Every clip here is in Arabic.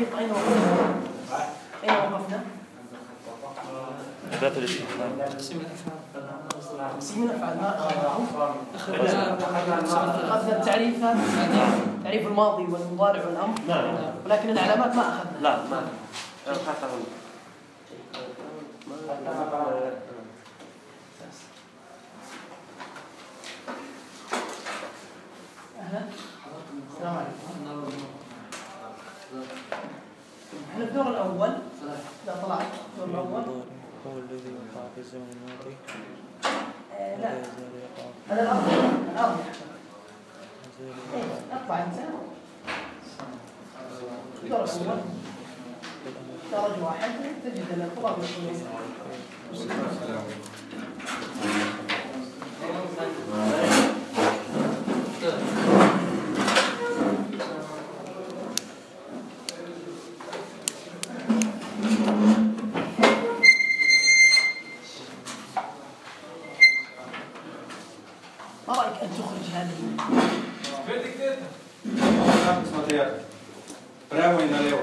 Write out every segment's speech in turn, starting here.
رفيق أين وقفنا؟ أين وقفنا؟ باب الاستفهام. تقسيم الأفعال ما أخذنا التعريف تعريف الماضي والمضارع والأمر. نعم. ولكن العلامات ما أخذنا. لا ما أهلا. السلام عليكم. احنا الدور الأول إذا طلعت الدور الأول هو الذي وقع في الزمن الماضي. لا هذا الأرض أطلع أنت الدور الأول درجة واحد تجد أن الخطاب يكون ما رأيك أن تخرج هذه؟ Прямо и налево.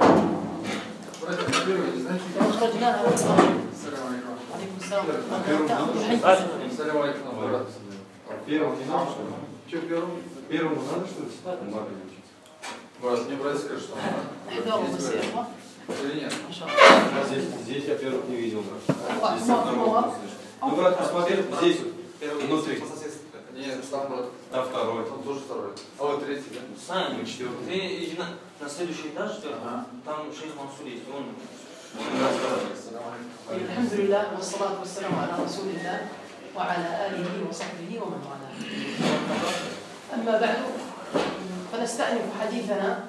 لو خرجناها عليكم السلام. السلام عليكم. Первому не надо, что ли? Что первому? Первому надо, что ли? Надо учиться. Брат, мне брать скажешь, что احذروا بس يا إخوة. или нет? إن شاء الله. Здесь я первых не видел, брат. الله Здесь одного слышно. Ну, брат, посмотри, здесь вот. Внутри. Нет, там брат. Там второй. Там тоже второй. А вот третий, да? Сами, четвертый. ты иди на следующий этаж, там шейх Мансур есть, он الحمد لله والصلاة والسلام على رسول الله وعلى آله وصحبه ومن والاه. أما بعد فنستأنف حديثنا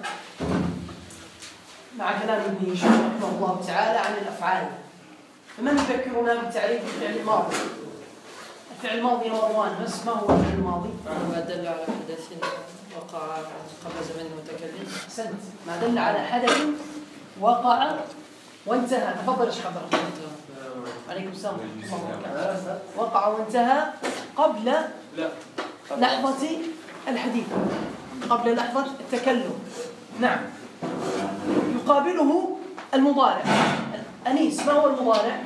مع كلام ابن هشام رحمه الله تعالى عن الأفعال. فمن يذكرنا بتعريف الفعل الماضي؟ الفعل الماضي نوعان، بس ما هو الفعل الماضي؟ ما دل على حدث وقع قبل زمن المتكلم. أحسنت، ما دل على حدث وقع وانتهى. تفضل يا شيخ عبد الرحمن. عليكم السلام. وقع وانتهى قبل لحظة الحديث، قبل لحظة التكلم. نعم. يقابله المضارع. أنيس، ما هو المضارع؟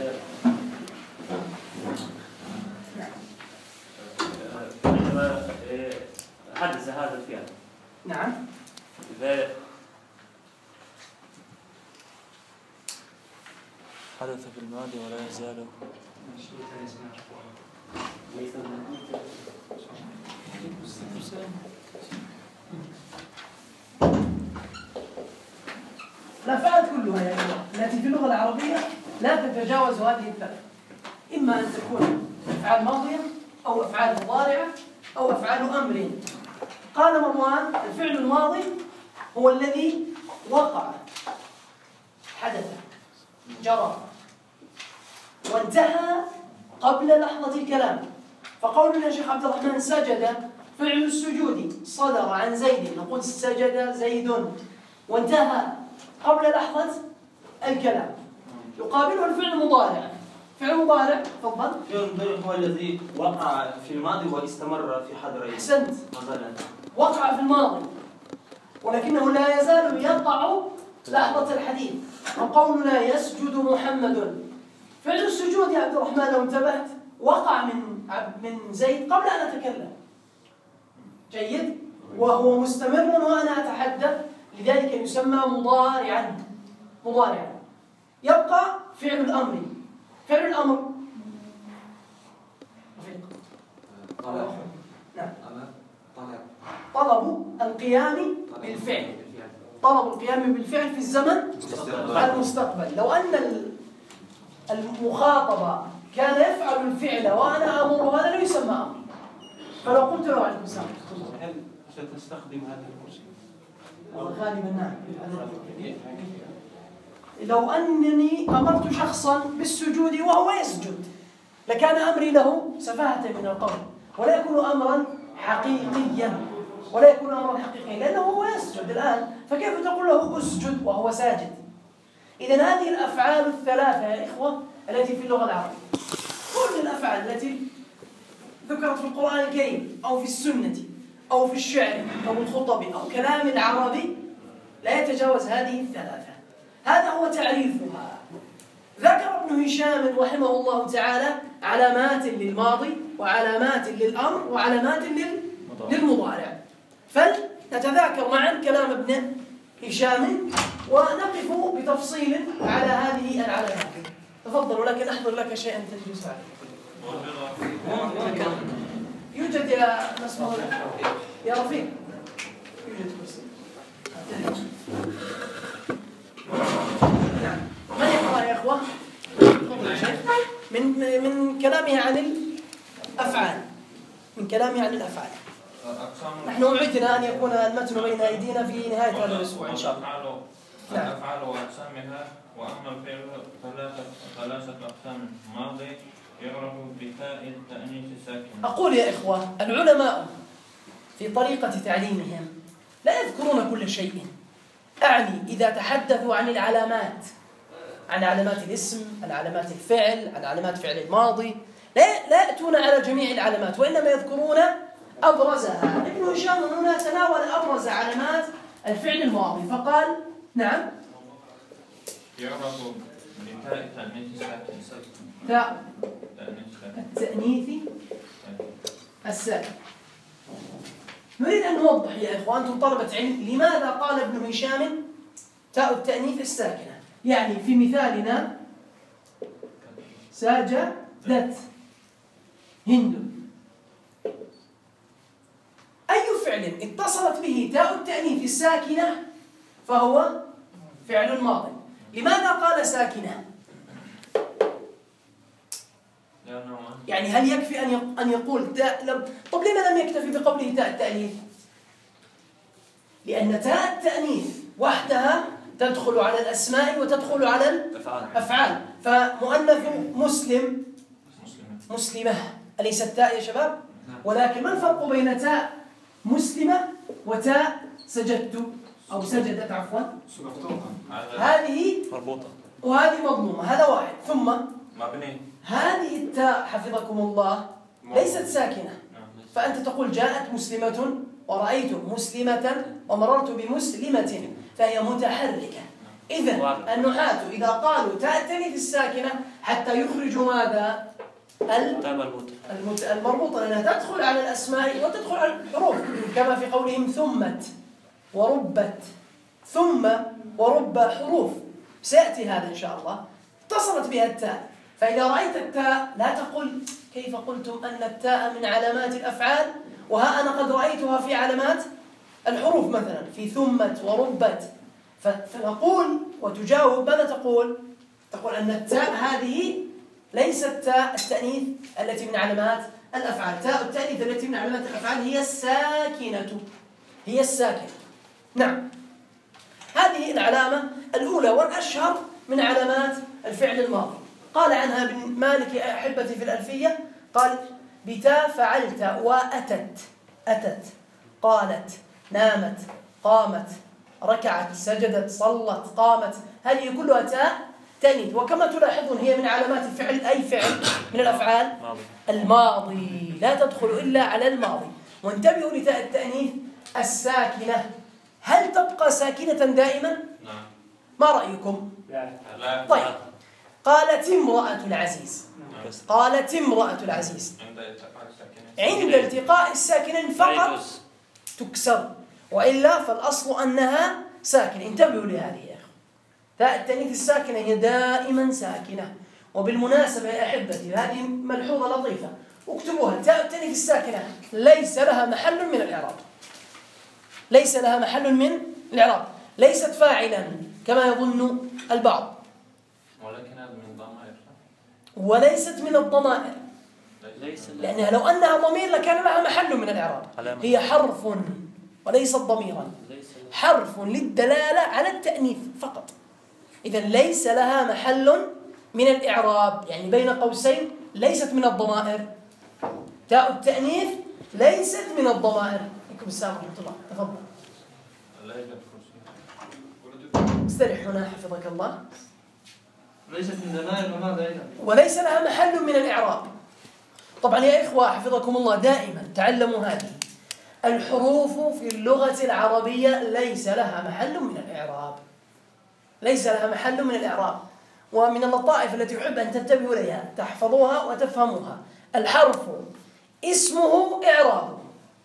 عندما حدث هذا الفعل. نعم. إذا حدث في الماضي ولا يزال الأفعال كلها يا إخوة التي في اللغة العربية لا تتجاوز هذه الثلاث، إما أن تكون أفعال ماضية أو أفعال مضارعة أو أفعال أمر. قال مروان الفعل الماضي هو الذي وقع، حدث، جرى، وانتهى قبل لحظة الكلام. فقولنا يا شيخ عبد الرحمن سجد، فعل السجود صدر عن زيد، نقول سجد زيد، وانتهى قبل لحظة الكلام. يقابله الفعل المضارع. فعل مضارع، تفضل. فعل المضارع هو الذي وقع في الماضي واستمر في حضره. أحسنت. مثلا وقع في الماضي ولكنه لا يزال يقع لحظة الحديث. وقولنا يسجد محمد، فعل السجود يا عبد الرحمن لو انتبهت وقع من زيد قبل أن أتكلم. جيد؟ وهو مستمر وأنا أتحدث، لذلك يسمى مضارعا. مضارعا. يبقى فعل الأمر. فعل الأمر نعم. طلب القيام بالفعل. طلب القيام بالفعل في الزمن المستقبل. لو أن المخاطب كان يفعل الفعل وأنا أمر، هذا لا يسمى أمر. فلو قلت له عليكم السلام، هل ستستخدم هذا الكرسي؟ غالبا نعم. لو أنني أمرت شخصا بالسجود وهو يسجد لكان أمري له سفاهة من القول، ولا يكون أمرا حقيقيا، ولا يكون أمرا حقيقيا لأنه هو يسجد الآن، فكيف تقول له أسجد وهو ساجد؟ إذن هذه الأفعال الثلاثة يا إخوة التي في اللغة العربية، كل الأفعال التي ذكرت في القرآن الكريم أو في السنة أو في الشعر أو الخطب أو كلام العربي لا يتجاوز هذه الثلاثة. هذا هو تعريفها. ذكر ابن هشام رحمه الله تعالى علامات للماضي وعلامات للأمر وعلامات للمضارع. فلنتذاكر معا كلام ابن هشام ونقف بتفصيل على هذه العلامات. تفضل، ولكن أحضر لك شيئا تجلس عليه. يوجد يا مسموع يا رفيق، يوجد كرسي. نعم، من يقرأ يا إخوة؟ من كلامه عن الأفعال، من كلامه عن الأفعال. نحن وعدنا أن يكون المتن بين أيدينا في نهاية هذا الأسبوع إن شاء الله. الأفعال وأقسامها. وأما الفعل ثلاثة أقسام: ماضي يعرف بتاء التأنيث الساكنة. أقول يا إخوة، العلماء في طريقة تعليمهم لا يذكرون كل شيء. أعني إذا تحدثوا عن العلامات، عن علامات الاسم، عن علامات الفعل، عن علامات فعل الماضي، لا يأتون على جميع العلامات، وإنما يذكرون أبرزها. ابن هشام هنا تناول أبرز علامات الفعل الماضي فقال: نعم، يعرف بتاء التأنيث الساكن. تاء التأنيث الساكن. نريد أن نوضح يا إخوان، أنتم طلبة علم، لماذا قال ابن هشام تاء التأنيث الساكنة؟ يعني في مثالنا ساجدت هند، أي فعل اتصلت به تاء التأنيث الساكنة فهو فعل ماضي. لماذا قال ساكنة؟ يعني هل يكفي أن يقول تاء؟ طب لما لم يكتفي بقوله تاء التأنيث؟ لأن تاء التأنيث وحدها تدخل على الأسماء وتدخل على الأفعال. فمؤنث مسلم مسلمة، أليست تاء يا شباب؟ ولكن ما الفرق بين تاء مسلمة وتاء سجدت أو سجدت عفوا؟ هذه مربوطة وهذه مضمومة، هذا واحد. ثم مبني. هذه التاء حفظكم الله ليست ساكنة، فأنت تقول جاءت مسلمة ورأيت مسلمة ومررت بمسلمة، فهي متحركة. إذن النحاة إذا قالوا تاء التأنيث الساكنة حتى يخرجوا ماذا؟ المربوطة، لأنها تدخل على الأسماء وتدخل على الحروف، كما في قولهم ثمت وربت، ثم ورب حروف، سيأتي هذا إن شاء الله، اتصلت بها التاء. فإذا رأيت التاء لا تقول كيف قلتم أن التاء من علامات الأفعال وها أنا قد رأيتها في علامات الحروف، مثلا في ثمت وربت. فنقول وتجاوب، ماذا تقول؟ تقول أن التاء هذه ليست تاء التأنيث التي من علامات الأفعال. تاء التأنيث التي من علامات الأفعال هي الساكنة، هي الساكنة. نعم، هذه العلامة الأولى والأشهر من علامات الفعل الماضي. قال عنها ابن مالك يا أحبتي في الألفية، قال: بتاء فعلت وأتت، أتت، قالت، نامت، قامت، ركعت، سجدت، صلت، قامت، هذه كلها تاء تأنيث. وكما تلاحظون هي من علامات الفعل، أي فعل من الأفعال الماضي، لا تدخل إلا على الماضي. وانتبهوا لتاء التأنيث الساكنة، هل تبقى ساكنة دائما؟ نعم. ما رأيكم؟ لا. طيب، قالت امرأة العزيز، قالت امرأة العزيز، عند التقاء الساكنين فقط تكسر، وإلا فالأصل أنها ساكنة. انتبهوا لهذه يا أخي، تاء التأنيث الساكنة هي دائما ساكنة. وبالمناسبة يا أحبتي، هذه ملحوظة لطيفة اكتبوها: تاء التأنيث الساكنة ليس لها محل من الإعراب، ليس لها محل من الإعراب، ليست فاعلا كما يظن البعض، وليست من الضمائر، لأنها لو أنها ضمير لكان لها محل من الإعراب. هي حرف وليست ضميرا، حرف للدلالة على التأنيث فقط. إذن ليس لها محل من الإعراب، يعني بين قوسين ليست من الضمائر. تاء التأنيث ليست من الضمائر. عليكم السلام ورحمة الله، تفضل. استرح هنا حفظك الله. ليست من ضمائر وماذا أيضا؟ وليس لها محل من الإعراب. طبعا يا إخوة حفظكم الله، دائما تعلموا هذه: الحروف في اللغة العربية ليس لها محل من الإعراب، ليس لها محل من الإعراب. ومن اللطائف التي أحب أن تنتبهوا إليها تحفظوها وتفهموها: الحرف اسمه إعرابه،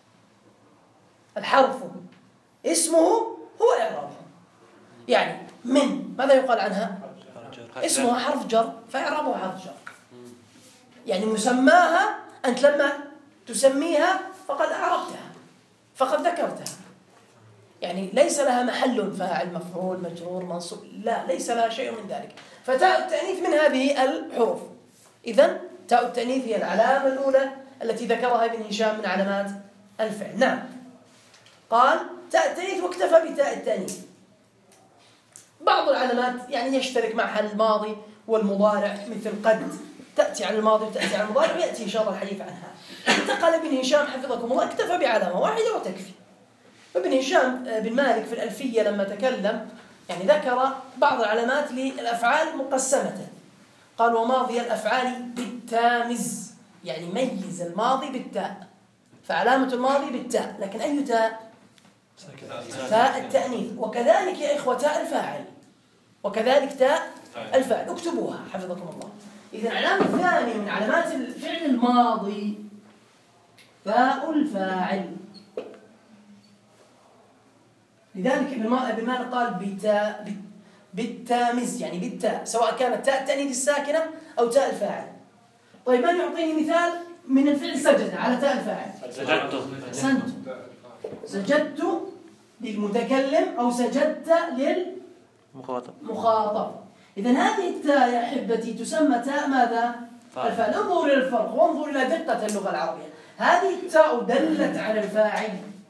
الحرف اسمه هو إعرابه. يعني من ماذا يقال عنها؟ اسمها حرف جر فإعرابه حرف جر. يعني مسماها أنت لما تسميها فقد أعربتها، فقد ذكرتها. يعني ليس لها محل فاعل مفعول مجرور منصوب، لا، ليس لها شيء من ذلك. فتاء التأنيث من هذه الحروف. إذن تاء التأنيث هي العلامة الأولى التي ذكرها ابن هشام من علامات الفعل. نعم، قال تاء التأنيث واكتفى بتاء التأنيث. بعض العلامات يعني يشترك معها الماضي والمضارع، مثل قد تأتي على الماضي وتأتي على المضارع، ويأتي إن شاء الله الحديث عنها. انتقل ابن هشام حفظكم الله اكتفى بعلامة واحدة وتكفي. ابن هشام بن مالك في الألفية لما تكلم يعني ذكر بعض العلامات للأفعال مقسمة. قال: وماضي الأفعال بالتامز، يعني ميز الماضي بالتاء، فعلامة الماضي بالتاء. لكن أي تاء؟ تاء التأنيث. وكذلك يا إخوة تاء الفاعل، وكذلك تاء الفاعل، اكتبوها حفظكم الله. إذن العلامة الثانية من علامات الفعل الماضي تاء الفاعل. لذلك ابن مالك قال بالتامز، يعني بالتاء، سواء كانت تاء التأنيث الساكنة أو تاء الفاعل. طيب من يعطيني مثال من الفعل سجد على تاء الفاعل؟ سجدت للمتكلم أو سجدت للمخاطب. إذن هذه التاء يا أحبتي تسمى تاء ماذا؟ الفاعل. انظروا إلى الفرق وانظروا إلى دقة اللغة العربية. هذه التاء دلت على الفاعل.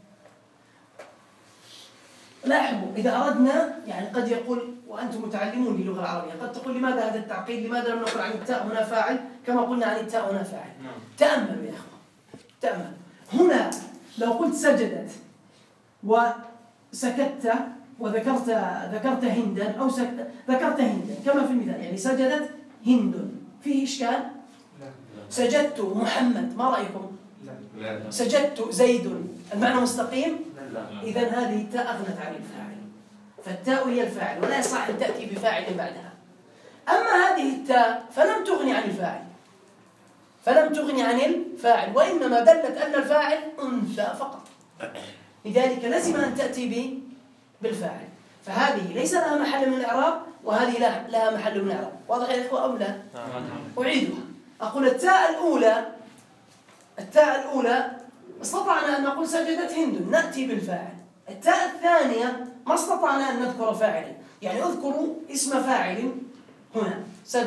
لاحظوا إذا أردنا، يعني قد يقول وأنتم متعلمون للغة العربية، قد تقول لماذا هذا التعقيد؟ لماذا لم نقل عن التاء هنا فاعل كما قلنا عن التاء هنا فاعل؟ تأملوا يا أخوة، تأملوا. هنا لو قلت سجدت وسكت وذكرت هندا أو ذكرت هندا كما في المثال، يعني سجدت هند، فيه إشكال؟ سجدت محمد، ما رأيكم؟ لا. سجدت زيد، المعنى مستقيم؟ إذن هذه التاء أغنت عن الفاعل، فالتاء هي الفاعل ولا يصح أن تأتي بفاعل بعدها. أما هذه التاء فلم تغني عن الفاعل، وإنما دلت أن الفاعل أنثى فقط، لذلك لازم أن تأتي بالفاعل. فهذه ليس لها محل من الإعراب، وهذه لها محل من الإعراب. واضح يا إخوة أو لا؟ أعيدها، أقول التاء الأولى استطعنا أن نقول سجدت هند، نأتي بالفاعل. التاء الثانية ما استطعنا أن نذكر فاعلا، يعني اذكروا اسم فاعل هنا.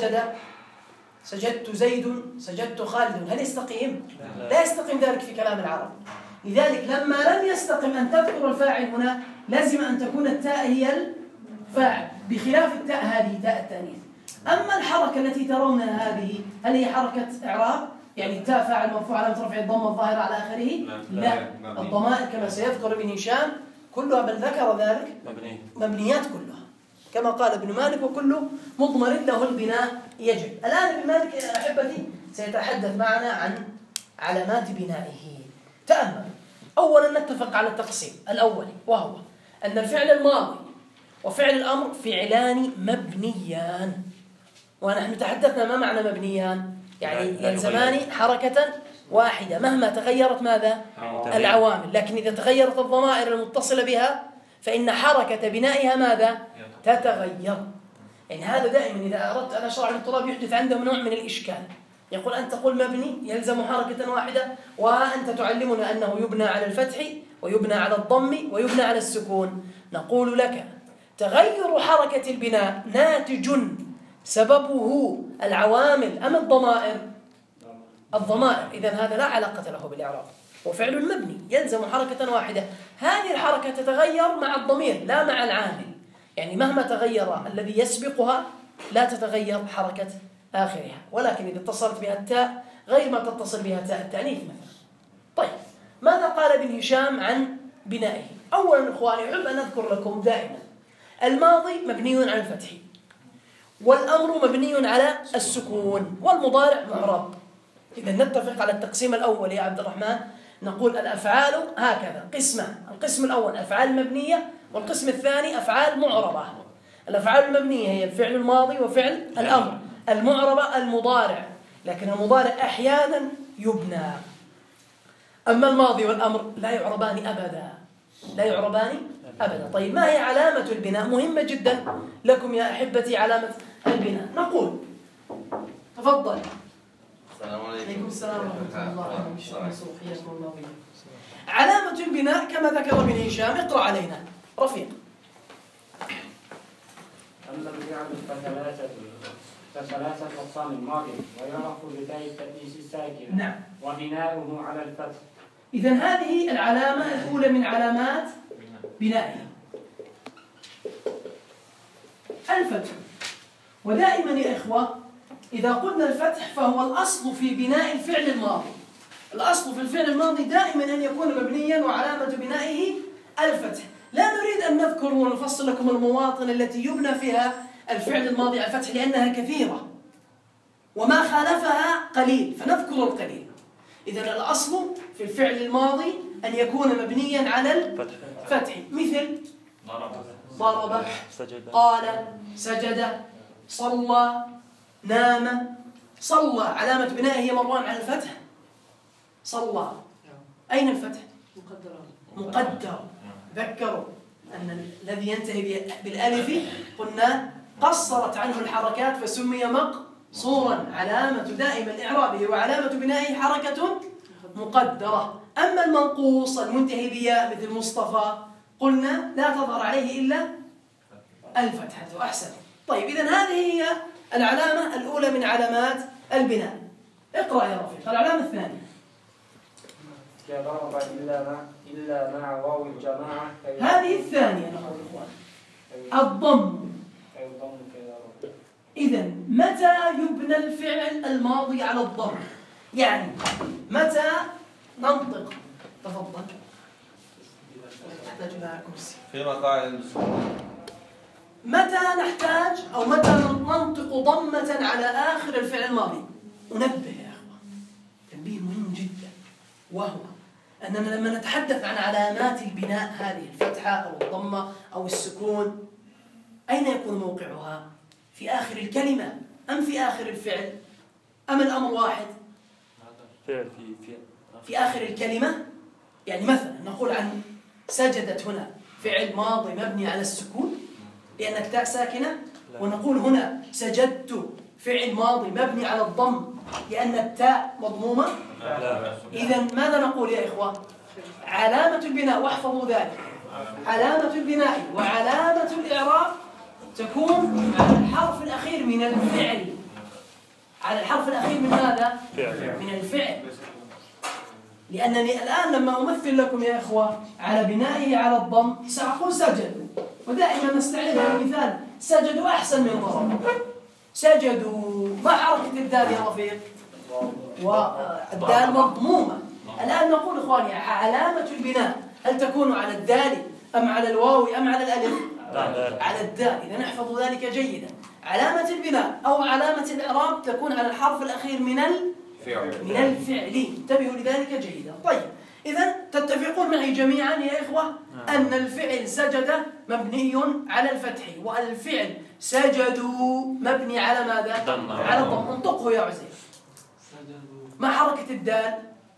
سجدت زيد، سجدت خالد، هل يستقيم؟ لا يستقيم ذلك في كلام العرب. لذلك لما لم يستقم أن تذكر الفاعل هنا لازم أن تكون التاء هي الفاعل، بخلاف التاء هذه تاء التأنيث. أما الحركة التي ترونها هذه هل هي حركة إعراب؟ يعني التاء فاعل مرفوع علامة رفعه الضمة الظاهرة على آخره؟ لا، الضمائر كما سيذكر ابن هشام كلها، بل ذكر ذلك، مبنيات كلها كما قال ابن مالك: وكل مضمر له البناء يجب. الآن ابن مالك يا أحبتي سيتحدث معنا عن علامات بنائه. تأمل. أولا نتفق على التقسيم الأولي، وهو أن الفعل الماضي وفعل الأمر فعلان مبنيان. ونحن تحدثنا ما معنى مبنيان؟ يعني يلزمان حركة واحدة مهما تغيرت ماذا؟ العوامل. لكن إذا تغيرت الضمائر المتصلة بها فإن حركة بنائها ماذا؟ تتغير. يعني هذا دائما إذا أردت أن أشرح للطلاب يحدث عندهم نوع من الإشكال. يقول أنت تقول مبني يلزم حركة واحدة، وأنت تعلمنا أنه يبنى على الفتح ويبنى على الضم ويبنى على السكون. نقول لك تغير حركة البناء ناتج سببه العوامل أم الضمائر؟ الضمائر. إذن هذا لا علاقة له بالإعراب، وفعل مبني يلزم حركة واحدة. هذه الحركة تتغير مع الضمير لا مع العامل، يعني مهما تغير الذي يسبقها لا تتغير حركة آخرها. ولكن إذا اتصلت بها التاء غير ما تتصل بها تاء التأنيث مثلا. طيب ماذا قال ابن هشام عن بنائه؟ أولا إخواني أحب أن أذكر لكم دائما الماضي مبني على الفتح، والأمر مبني على السكون، والمضارع معرب. إذا نتفق على التقسيم الأول يا عبد الرحمن نقول الأفعال هكذا قسمان، القسم الأول أفعال مبنية، والقسم الثاني أفعال معربة. الأفعال المبنية هي الفعل الماضي وفعل الأمر، المعربة المضارع، لكن المضارع أحيانا يبنى. أما الماضي والأمر لا يعربان أبدا، لا يعربان أبدا. طيب ما هي علامة البناء؟ مهمة جدا لكم يا أحبتي علامة البناء. نقول تفضل. السلام عليكم. عليكم السلام ورحمة الله وبركاته. علامة البناء كما ذكر ابن هشام، اقرأ علينا رفيق. أما الفعل فثلاثة أقسام: ماضي ويعرف بتاء التأنيث الساكنة، نعم، وبناؤه على الفتح. إذن هذه العلامة الأولى من علامات بنائه، الفتح. ودائما يا إخوة إذا قلنا الفتح فهو الأصل في بناء الفعل الماضي. الأصل في الفعل الماضي دائما أن يكون مبنيا وعلامة بنائه الفتح. لا نريد أن نذكر ونفصل لكم المواطن التي يبنى فيها الفعل الماضي على الفتح لأنها كثيرة وما خالفها قليل، فنذكر القليل. إذن الأصل في الفعل الماضي أن يكون مبنيا على الفتح، مثل ضرب، قال، سجد، صلى، نام. صلى علامة بنائه هي مروان على الفتح. صلى أين الفتح؟ مقدر. ذكروا أن الذي ينتهي بالألف قلنا قصرت عنه الحركات فسمي مقصورا. علامة دائما إعرابه وعلامة بنائه حركة مقدرة. أما المنقوص المنتهي بياء مثل مصطفى قلنا لا تظهر عليه إلا الفتحة. أحسن. طيب إذن هذه هي العلامة الأولى من علامات البناء. اقرأ يا رفيق العلامة الثانية. كضرب إلا مع واو الجماعة. هذه الثانية نقول إخوان الضم. إذن متى يبنى الفعل الماضي على الضم؟ يعني متى ننطق؟ تفضل. نحتاج إلى كرسي. في مقاعد. متى نحتاج أو متى ننطق ضمة على آخر الفعل الماضي؟ أنبه يا أخوة تنبيه مهم جدا، وهو أننا لما نتحدث عن علامات البناء هذه الفتحة أو الضمة أو السكون أين يكون موقعها؟ في آخر الكلمة أم في آخر الفعل؟ أم الأمر واحد؟ في آخر الكلمة. يعني مثلا نقول عن سجدت هنا فعل ماضي مبني على السكون لأن التاء ساكنة، ونقول هنا سجدت فعل ماضي مبني على الضم لأن التاء مضمومة. إذن ماذا نقول يا إخوة؟ علامة البناء، واحفظوا ذلك، علامة البناء وعلامة الإعراب تكون على الحرف الأخير من الفعل. على الحرف الأخير من ماذا؟ من الفعل. لأنني الآن لما أمثل لكم يا إخوة على بنائه على الضم سأقول سجدوا، ودائما نستعيد المثال سجدوا أحسن من ضربوا. سجدوا ما حركة الدال يا رفيق؟ والدال مضمومة. الآن نقول إخواني علامة البناء هل تكون على الدال أم على الواو أم على الألف؟ على الدال. إذا نحفظ ذلك جيدا. علامة البناء أو علامة الإعراب تكون على الحرف الأخير من الفعل. انتبهوا لذلك جيدا. طيب إذا تتفقون معي جميعا يا إخوة أن الفعل سجد مبني على الفتح، والفعل سجدوا مبني على ماذا؟ على الضم. انطقه يا عزيز. ما حركة الدال؟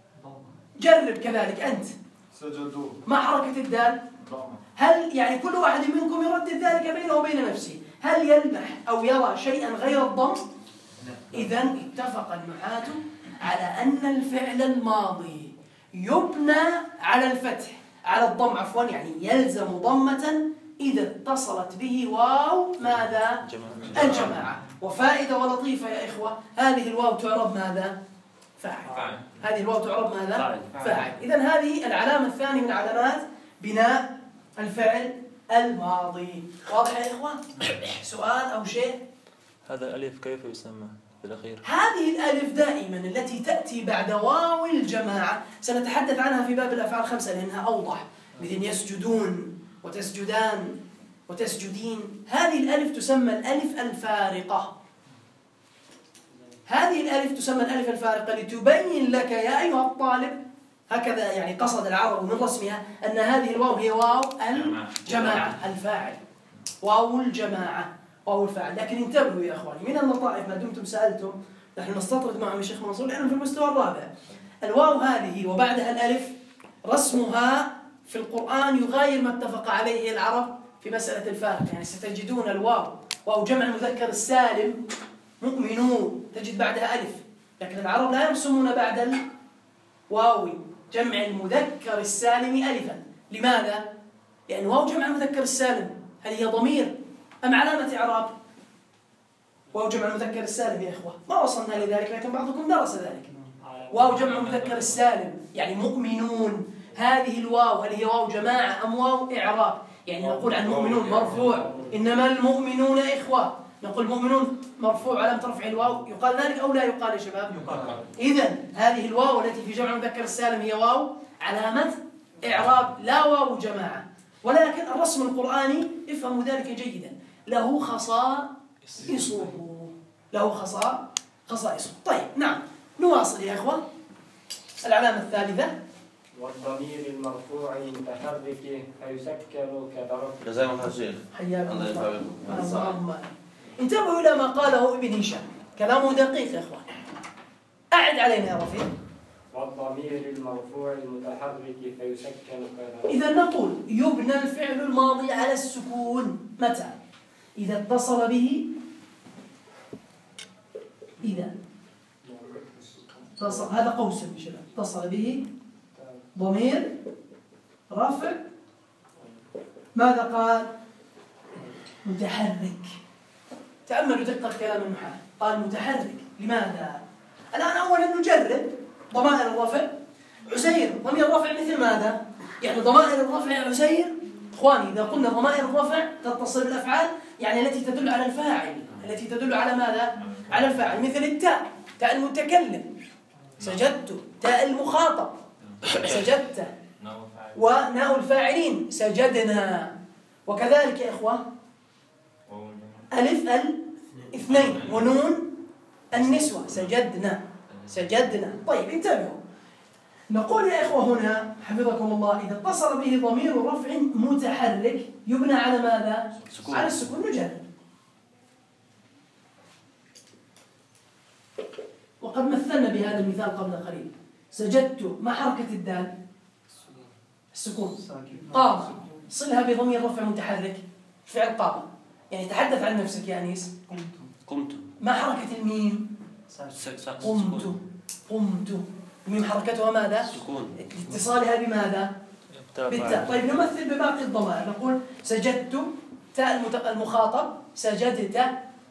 جرب كذلك أنت. سجدوا. ما حركة الدال؟ هل يعني كل واحد منكم يردد ذلك بينه وبين نفسه، هل يلمح أو يرى شيئا غير الضم؟ إذا اتفق النحاة على أن الفعل الماضي يبنى على الفتح على الضم عفوا، يعني يلزم ضمة إذا اتصلت به واو ماذا؟ الجماعة. وفائدة ولطيفة يا إخوة، هذه الواو تعرب ماذا؟ فاعل. هذه الواو تعرب ماذا؟ فاعل. إذن هذه العلامة الثانية من علامات بناء الفعل الماضي. واضح يا إخوة؟ سؤال أو شيء؟ هذا الألف كيف يسمى بالأخير؟ هذه الألف دائما التي تأتي بعد واو الجماعة سنتحدث عنها في باب الأفعال الخمسة لأنها أوضح، مثل يسجدون وتسجدان وتسجدين. هذه الألف تسمى الألف الفارقة. هذه الألف تسمى الألف الفارقة لتبين لك يا أيها الطالب هكذا يعني قصد العرب من رسمها أن هذه الواو هي واو الجماعة الفاعل، واو الجماعة واو الفاعل. لكن انتبهوا يا أخواني، من اللطائف ما دمتم سألتم، نحن نستطرد معهم الشيخ منصور لأنهم في المستوى الرابع. الواو هذه وبعدها الألف رسمها في القرآن يغاير ما اتفق عليه العرب في مسألة الفارق. يعني ستجدون الواو واو جمع المذكر السالم مؤمنون تجد بعدها ألف، لكن العرب لا يرسمون بعد الواو جمع المذكر السالم ألفا. لماذا؟ لأن واو جمع المذكر السالم هل هي ضمير أم علامة إعراب؟ واو جمع المذكر السالم يا إخوة، ما وصلنا لذلك لكن بعضكم درس ذلك. واو جمع المذكر السالم يعني مؤمنون، هذه الواو هل هي واو جماعة أم واو إعراب؟ يعني نقول عن المؤمنون مرفوع، إنما المؤمنون إخوة، نقول المؤمنون مرفوع علامة رفع الواو، يقال ذلك أو لا يقال يا شباب؟ يقال. إذن هذه الواو التي في جمع المذكر السالم هي واو علامة إعراب لا واو جماعة. ولكن الرسم القرآني افهموا ذلك جيدا له خصائصه، له خصائصه. طيب نعم نواصل يا إخوة. العلامة الثالثة والضمير المرفوع المتحرك فيسكن كضرب. جزاكم الله خير. حياكم الله الله. يبارك. انتبهوا إلى ما قاله ابن هشام، كلامه دقيق يا إخوان. أعد علينا يا رفيق. والضمير المرفوع المتحرك فيسكن كضرب. إذا نقول يبنى الفعل الماضي على السكون متى؟ إذا اتصل به هذا قوس يا شباب، اتصل به ضمير رفع ماذا قال؟ متحرك. تأملوا دقة كلام النحاة، قال متحرك. لماذا؟ الآن أولا نجرب ضمائر الرفع. عسير ضمير الرفع مثل ماذا؟ يعني ضمائر الرفع يا عسير إخواني، إذا قلنا ضمائر الرفع تتصل بالأفعال يعني التي تدل على الفاعل، التي تدل على ماذا؟ على الفاعل، مثل التاء، تاء المتكلم سجدت، تاء المخاطب سجدت، وناء الفاعلين سجدنا. وكذلك يا إخوة ألف الاثنين ونون النسوة سجدنا. طيب انتبهوا، نقول يا إخوة هنا حفظكم الله إذا اتصل به ضمير رفع متحرك يبنى على ماذا؟ على السكون. نجرب. وقد مثلنا بهذا المثال قبل قليل. سجدت، ما حركة الدال؟ السكون. قام، صلها بضمير رفع متحرك فعل قام. يعني تحدث عن نفسك يا أنيس. قمت. ما حركة الميم؟ قمت. الميم حركتها ماذا؟ سكون. اتصالها بماذا؟ بالتاء. طيب نمثل بباقي الضمائر، نقول سجدت، تاء المخاطب سجدت،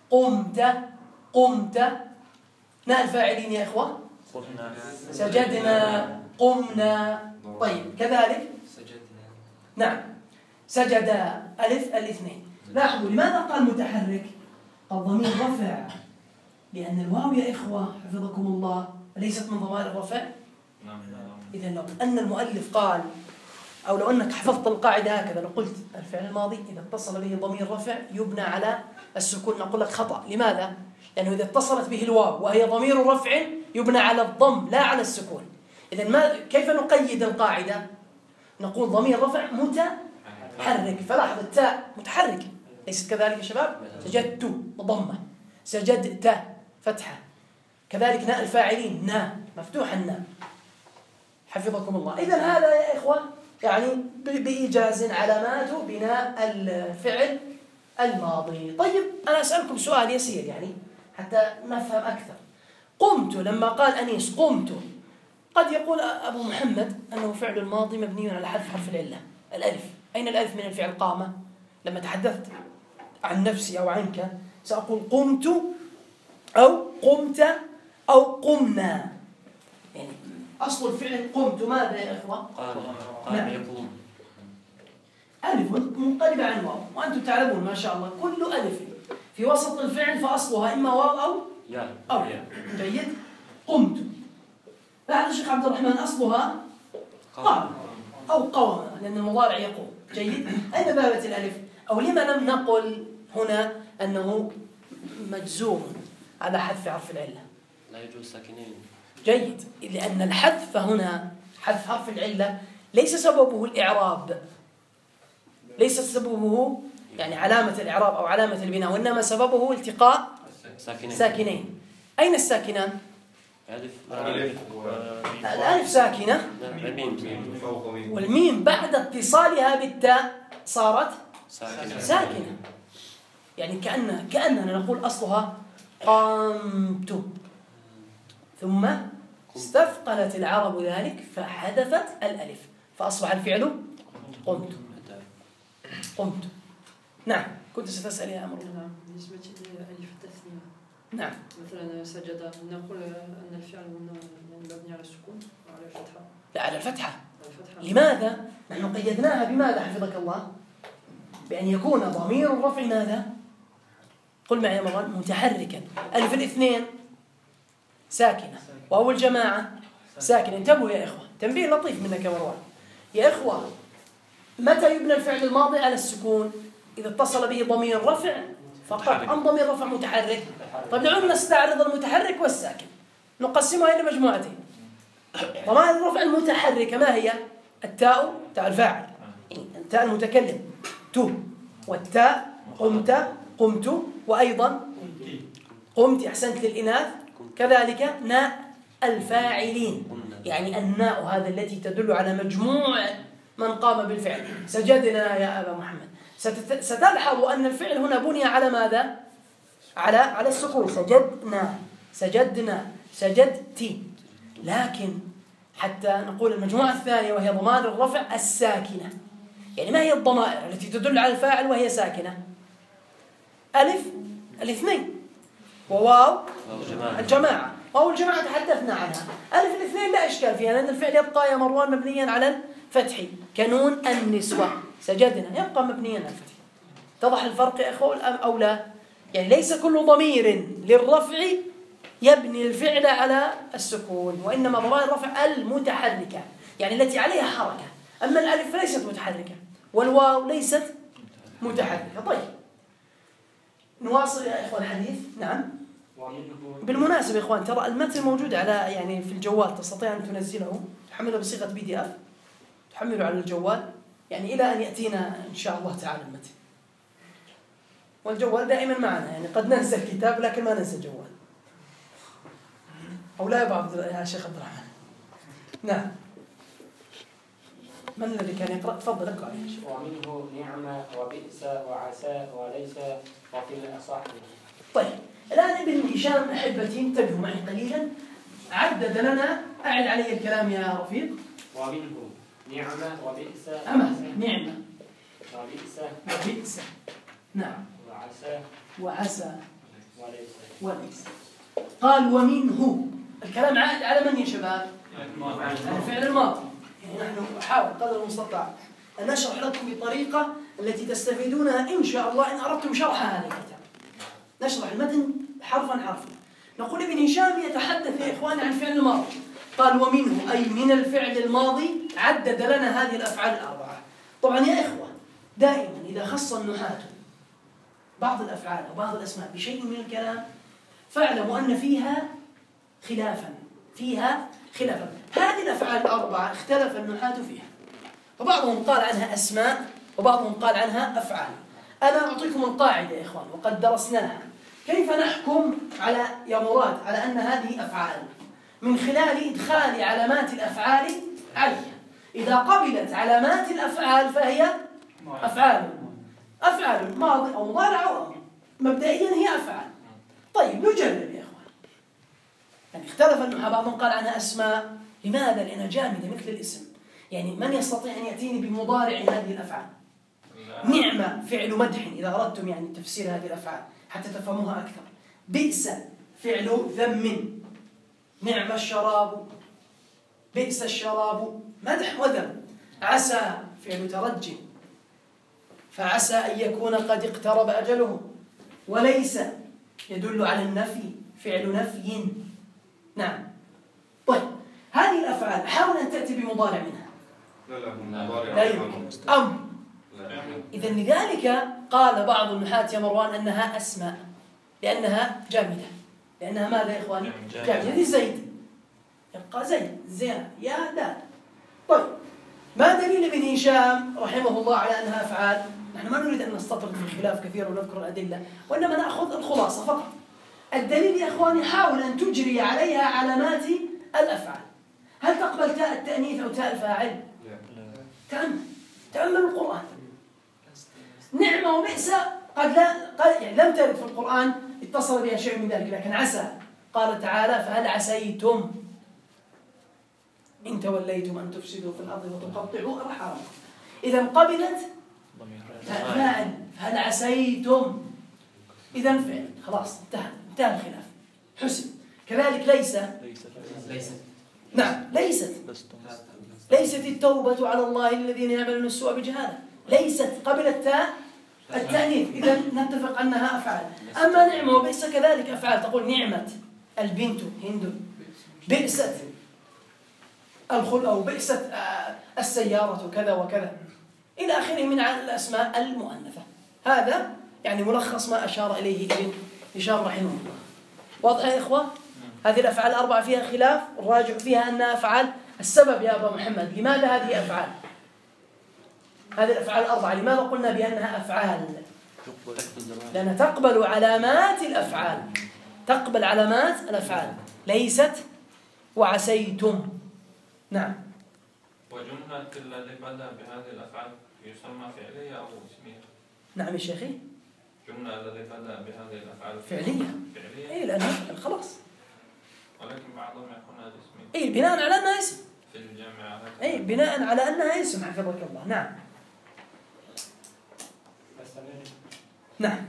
قمت. ناء الفاعلين يا إخوة سجدنا، قمنا. طيب كذلك نعم سجد ألف الاثنين. لاحظوا لماذا قال متحرك؟ قال ضمير رفع، لأن الواو يا إخوة حفظكم الله ليست من ضمائر الرفع. إذن لو أن المؤلف قال أو لو أنك حفظت القاعدة هكذا لقلت الفعل الماضي إذا اتصل به ضمير رفع يبنى على السكون، نقول لك خطأ. لماذا؟ لأنه إذا اتصلت به الواو وهي ضمير رفع يبنى على الضم لا على السكون. إذن كيف نقيد القاعدة؟ نقول ضمير رفع متحرك. فلاحظ التاء متحرك ليست كذلك يا شباب؟ سجدت ضمة، سجدت فتحة. كذلك ناء الفاعلين نا مفتوح النا حفظكم الله. إذن هذا يا إخوة يعني بإيجاز علامات بناء الفعل الماضي. طيب أنا أسألكم سؤال يسير يعني حتى نفهم أكثر. قمت، لما قال أنيس قمت، قد يقول أبو محمد أنه فعل الماضي مبني على حذف حرف العلة الألف. أين الألف من الفعل قام؟ لما تحدثت عن نفسي أو عنك سأقول قمت أو قمت أو قمنا. يعني أصل الفعل قمت ماذا يا إخوة؟ قام يقوم. ألف منقلبة عن واو، وأنتم تعلمون ما شاء الله كل ألف في وسط الفعل فأصلها إما واو أو ياء. جيد. قمت. لاحظ الشيخ عبد الرحمن أصلها قام أو قوم لأن المضارع يقوم. جيد. أين ذهبت الألف؟ أو لما لم نقل هنا أنه مجزوم على حذف حرف العلة؟ لا يجوز ساكنين. جيد. لأن الحذف هنا حذف حرف العلة ليس سببه الإعراب، ليس سببه يعني علامة الإعراب أو علامة البناء، وإنما سببه التقاء ساكنين. أين الساكنان؟ الألف ساكنة والميم بعد اتصالها بالتاء صارت ساكنة، يعني كأننا نقول أصلها قمت، ثم استثقلت العرب ذلك فحذفت الألف فأصبح الفعل قمت. نعم، كنت ستسأل يا أمر. نعم، بالنسبة لألف التثنية. نعم، مثلا سجد، نقول أن الفعل مبني على السكون وعلى الفتحة. لا، على الفتحة. لماذا؟ نحن قيدناها بماذا حفظك الله؟ بأن يكون ضمير الرفع ماذا؟ قل معي مرة، متحركا. ألف الاثنين ساكنة، وأول جماعة ساكنة. انتبهوا يا إخوة، تنبيه لطيف منك يا مروان. يا إخوة، متى يبنى الفعل الماضي على السكون؟ إذا اتصل به ضمير رفع فقط أم ضمير رفع متحرك؟ طيب دعونا نستعرض المتحرك والساكن، نقسمها إلى مجموعتين. ضمائر الرفع المتحركة ما هي؟ التاء، تاء الفاعل، التاء المتكلم تو، والتاء قمت، وأيضا قمت، أحسنت للإناث، كذلك ناء الفاعلين، يعني الناء هذا التي تدل على مجموع من قام بالفعل. سجدنا يا أبا محمد. ستلحظ أن الفعل هنا بني على ماذا؟ على السكون. سجدنا، سجدتي. لكن حتى نقول المجموعة الثانية وهي ضمائر الرفع الساكنة، يعني ما هي الضمائر التي تدل على الفاعل وهي ساكنة؟ ألف الاثنين، وواو الجماعة. واو الجماعة تحدثنا عنها. ألف الاثنين لا إشكال فيها، لأن الفعل يبقى يا مروان مبنيا على الفتح، كنون النسوة. سجدنا يبقى مبنيا على الفتح. اتضح الفرق يا إخوة أو لا؟ يعني ليس كل ضمير للرفع يبني الفعل على السكون، وإنما ضمائر الرفع المتحركة، يعني التي عليها حركة. أما الألف ليست متحركة، والواو ليست متحركة. طيب نواصل يا إخوان الحديث. نعم، بالمناسبة يا إخوان، ترى المتن موجود على يعني في الجوال، تستطيع أن تنزله، تحمله بصيغة PDF، تحمله على الجوال، يعني إلى أن يأتينا إن شاء الله تعالى المتن. والجوال دائما معنا، يعني قد ننسى الكتاب لكن ما ننسى الجوال، أو لا يا شيخ عبد الرحمن؟ نعم. من الذي كان يقرأ؟ تفضل اقرأ يا شيخ. ومنه نعمة وبئس وعسى وليس وفي الأصح. طيب الآن ابن هشام أحبتي انتبهوا معي قليلا، عدد لنا، أعد علي الكلام يا رفيق. ومنه نعمة وبئس. نعمة وبئس. نعم. وعسى وليس. قال ومنه، الكلام عائد على من يا شباب؟ على الفعل الماضي. يعني نحن نحاول قدر المستطاع أن نشرح لكم بطريقة التي تستفيدونها إن شاء الله إن أردتم شرح هذا الكتاب. نشرح المتن حرفا حرفا. نقول ابن هشام يتحدث يا إخواني عن الفعل الماضي، قال ومنه أي من الفعل الماضي عدد لنا هذه الأفعال الأربعة. طبعا يا إخوة، دائما إذا خص النحاة بعض الأفعال أو بعض الأسماء بشيء من الكلام فاعلموا أن فيها خلافا. هذه الأفعال الأربعة اختلف النحاة فيها، وبعضهم قال عنها أسماء وبعضهم قال عنها أفعال. أنا أعطيكم القاعدة يا إخوان وقد درسناها. كيف نحكم على يا مراد على أن هذه أفعال؟ من خلال إدخال علامات الأفعال عليها. إذا قبلت علامات الأفعال فهي أفعال ماضي أو مضارع أو أمر، مبدئيا هي أفعال. طيب نجرب يا إخوان. يعني اختلف النحاة، بعضهم قال عنها أسماء. لماذا؟ لأنها جامدة مثل الاسم. يعني من يستطيع أن يأتيني بمضارع هذه الأفعال؟ نعمة فعل مدح إذا أردتم يعني تفسير هذه الأفعال حتى تفهموها أكثر. بئس فعل ذم. نعم الشراب، بئس الشراب، مدح وذم. عسى فعل ترج، فعسى أن يكون قد اقترب أجله. وليس يدل على النفي، فعل نفي. نعم. طيب هذه الأفعال حاول أن تأتي بمضارع منها. لا يمكن. إذن لذلك قال بعض النحاة يا مروان أنها أسماء لأنها جامدة. لأنها ماذا يا إخواني؟ جامدة. زيد يبقى زيد، زين، يا دال. طيب ما دليل ابن هشام رحمه الله على أنها أفعال؟ نحن ما نريد أن نستطرد في الخلاف كثير ونذكر الأدلة، وإنما نأخذ الخلاصة فقط. الدليل يا إخواني حاول أن تجري عليها علامات الأفعال. هل تقبل تاء التأنيث أو تاء الفاعل؟ تأمل القرآن. نعمة وبئس يعني لم ترد في القرآن اتصل بها شيء من ذلك، لكن عسى قال تعالى فهل عسيتم إن توليتم أن تفسدوا في الأرض وتقطعوا أرحامكم. إذا قبلت فاعل فهل عسيتم، إذا فعل، خلاص انتهى الخلاف، حسن. كذلك ليست نعم ليست التوبة على الله الذين يعملون السوء بجهالة، ليست قبل التأنيث، إذا نتفق أنها أفعال. أما نعمة وبئس كذلك أفعال، تقول نعمة البنت هند، بئست الخل أو بئست السيارة كذا وكذا إلى آخره من الأسماء المؤنثة. هذا يعني ملخص ما أشار إليه ابن هشام رحمه الله. واضح يا إخوة؟ هذه الأفعال الأربعة فيها خلاف، الراجع فيها أنها أفعال. السبب يا أبا محمد لماذا هذه أفعال؟ هذه الأفعال الأربعة لماذا قلنا بأنها أفعال؟ لأنها تقبل علامات الأفعال، تقبل علامات الأفعال. ليست وعسيتم. نعم. وجملة الذي بدأ بهذه الأفعال يسمى فعلية أو اسمية؟ نعم يا شيخي. جملة الذي بدأ بهذه الأفعال فعلية. أي لأنها خلاص. ولكن بعضهم يكون اسمية. أي بناء على أنها اسم. في الجامعة. أي بناء على أنها اسم حفظك الله. نعم. نعم.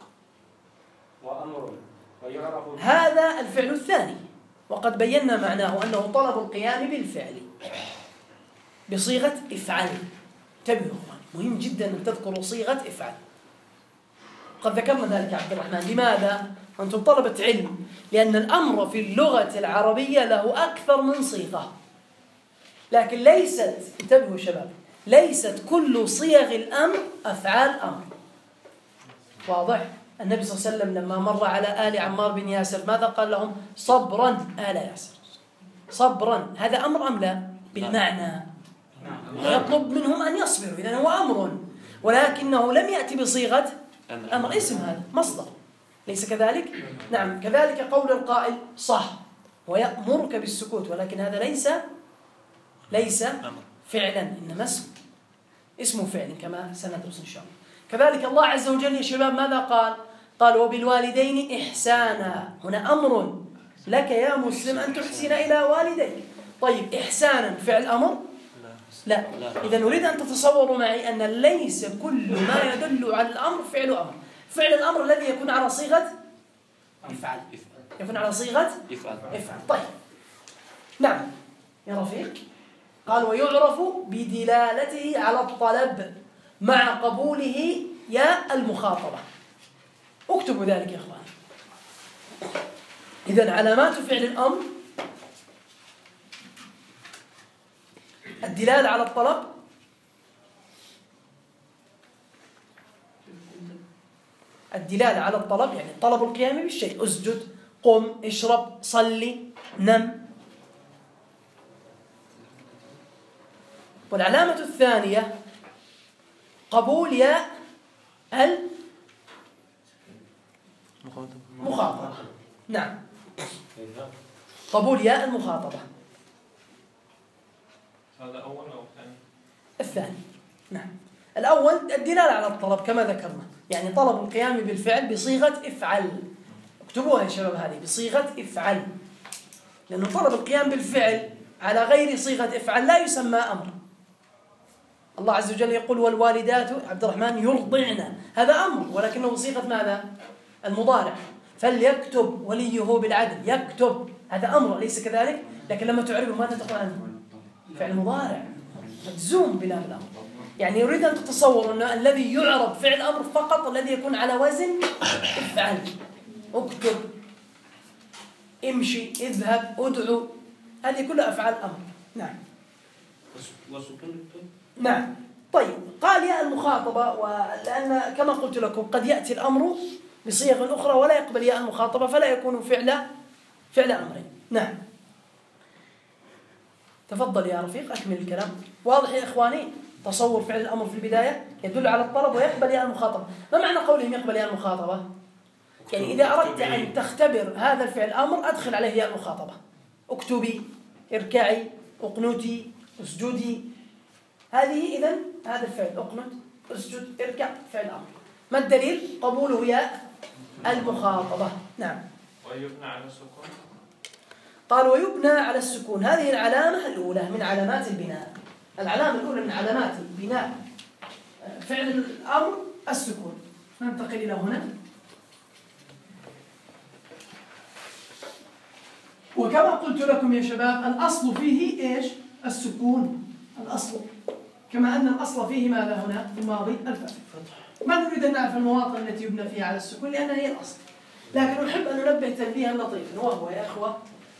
وأمر ويعرف. هذا الفعل الثاني، وقد بينا معناه أنه طلب القيام بالفعل بصيغة افعل. انتبهوا، مهم جدا أن تذكروا صيغة افعل. قد ذكرنا ذلك يا عبد الرحمن. لماذا؟ أنتم طلبة علم، لأن الأمر في اللغة العربية له أكثر من صيغة، لكن ليست، انتبهوا شباب، ليست كل صيغ الأمر أفعال أمر. واضح؟ النبي صلى الله عليه وسلم لما مر على آل عمار بن ياسر ماذا قال لهم؟ صبرا آل ياسر. صبرا هذا أمر أم لا؟ بالمعنى، ويطلب منهم أن يصبروا، إذن هو أمر، ولكنه لم يأتي بصيغة أمر، اسم، هذا مصدر، ليس كذلك؟ نعم. كذلك قول القائل صح ويأمرك بالسكوت، ولكن هذا ليس فعلا، إنما اسم فعل كما سندرس إن شاء الله. كذلك الله عز وجل يا شباب ماذا قال؟ قال وبالوالدين إحسانا. هنا أمر لك يا مسلم أن تحسن إلى والديك. طيب إحسانا فعل أمر؟ لا. إذا نريد أن تتصوروا معي أن ليس كل ما يدل على الأمر فعل أمر. فعل الأمر الذي يكون على صيغة افعل، يكون على صيغة افعل. طيب نعم يا رفيق. قال ويعرف بدلالته على الطلب مع قبوله يا المخاطبة. اكتبوا ذلك يا إخوان. إذن علامات فعل الأمر الدلالة على الطلب، الدلالة على الطلب يعني طلب القيام بالشيء، اسجد، قم، اشرب، صلي، نم. والعلامة الثانية قبول ياء المخاطبة. نعم، قبول ياء المخاطبة. هذا أول أو ثاني؟ الثاني. نعم. الأول الدلالة على الطلب كما ذكرنا، يعني طلب القيام بالفعل بصيغة افعل. اكتبوها يا شباب هذه بصيغة افعل، لأنه طلب القيام بالفعل على غير صيغة افعل لا يسمى أمر. الله عز وجل يقول والوالدات عبد الرحمن يرضعن، هذا أمر ولكنه بصيغة ماذا؟ المضارع. فليكتب وليه بالعدل، يكتب، هذا أمر أليس كذلك؟ لكن لما تعرفه ماذا تقول عنه؟ فعل مضارع مجزوم بلام الأمر. يعني يريد أن تتصور أن الذي يعرب فعل أمر فقط الذي يكون على وزن افعل. اكتب، امشي، اذهب، ادعو، هذه كلها أفعال أمر. نعم. نعم. طيب قال يا المخاطبة، ولأن كما قلت لكم قد يأتي الأمر بصيغ أخرى ولا يقبل يا المخاطبة فلا يكون فعل أمر. نعم. تفضل يا رفيق أكمل الكلام. واضح يا إخواني؟ تصور فعل الأمر في البداية يدل على الطلب ويقبل يا المخاطبة. ما معنى قولهم يقبل يا المخاطبة؟ يعني إذا أردت أن تختبر هذا الفعل الأمر أدخل عليه يا المخاطبة. اكتبي، اركعي، اقنتي، اسجدي. هذه إذن هذا الفعل اقنت، اسجد، اركع، فعل أمر. ما الدليل؟ قبوله يا المخاطبة. نعم. ويبنى على السكون. قال ويبنى على السكون. هذه العلامة الأولى من علامات البناء. العلامة الأولى من علامات بناء فعل الأمر السكون. ننتقل إلى هنا. وكما قلت لكم يا شباب الأصل فيه إيش؟ السكون. الأصل كما أن الأصل فيه ماذا هنا في الماضي؟ الفتح. ما نريد أن نعرف المواطن التي يبنى فيها على السكون لأنها هي الأصل، لكن نحب أن ننبه تنبيها لطيفا، وهو يا إخوة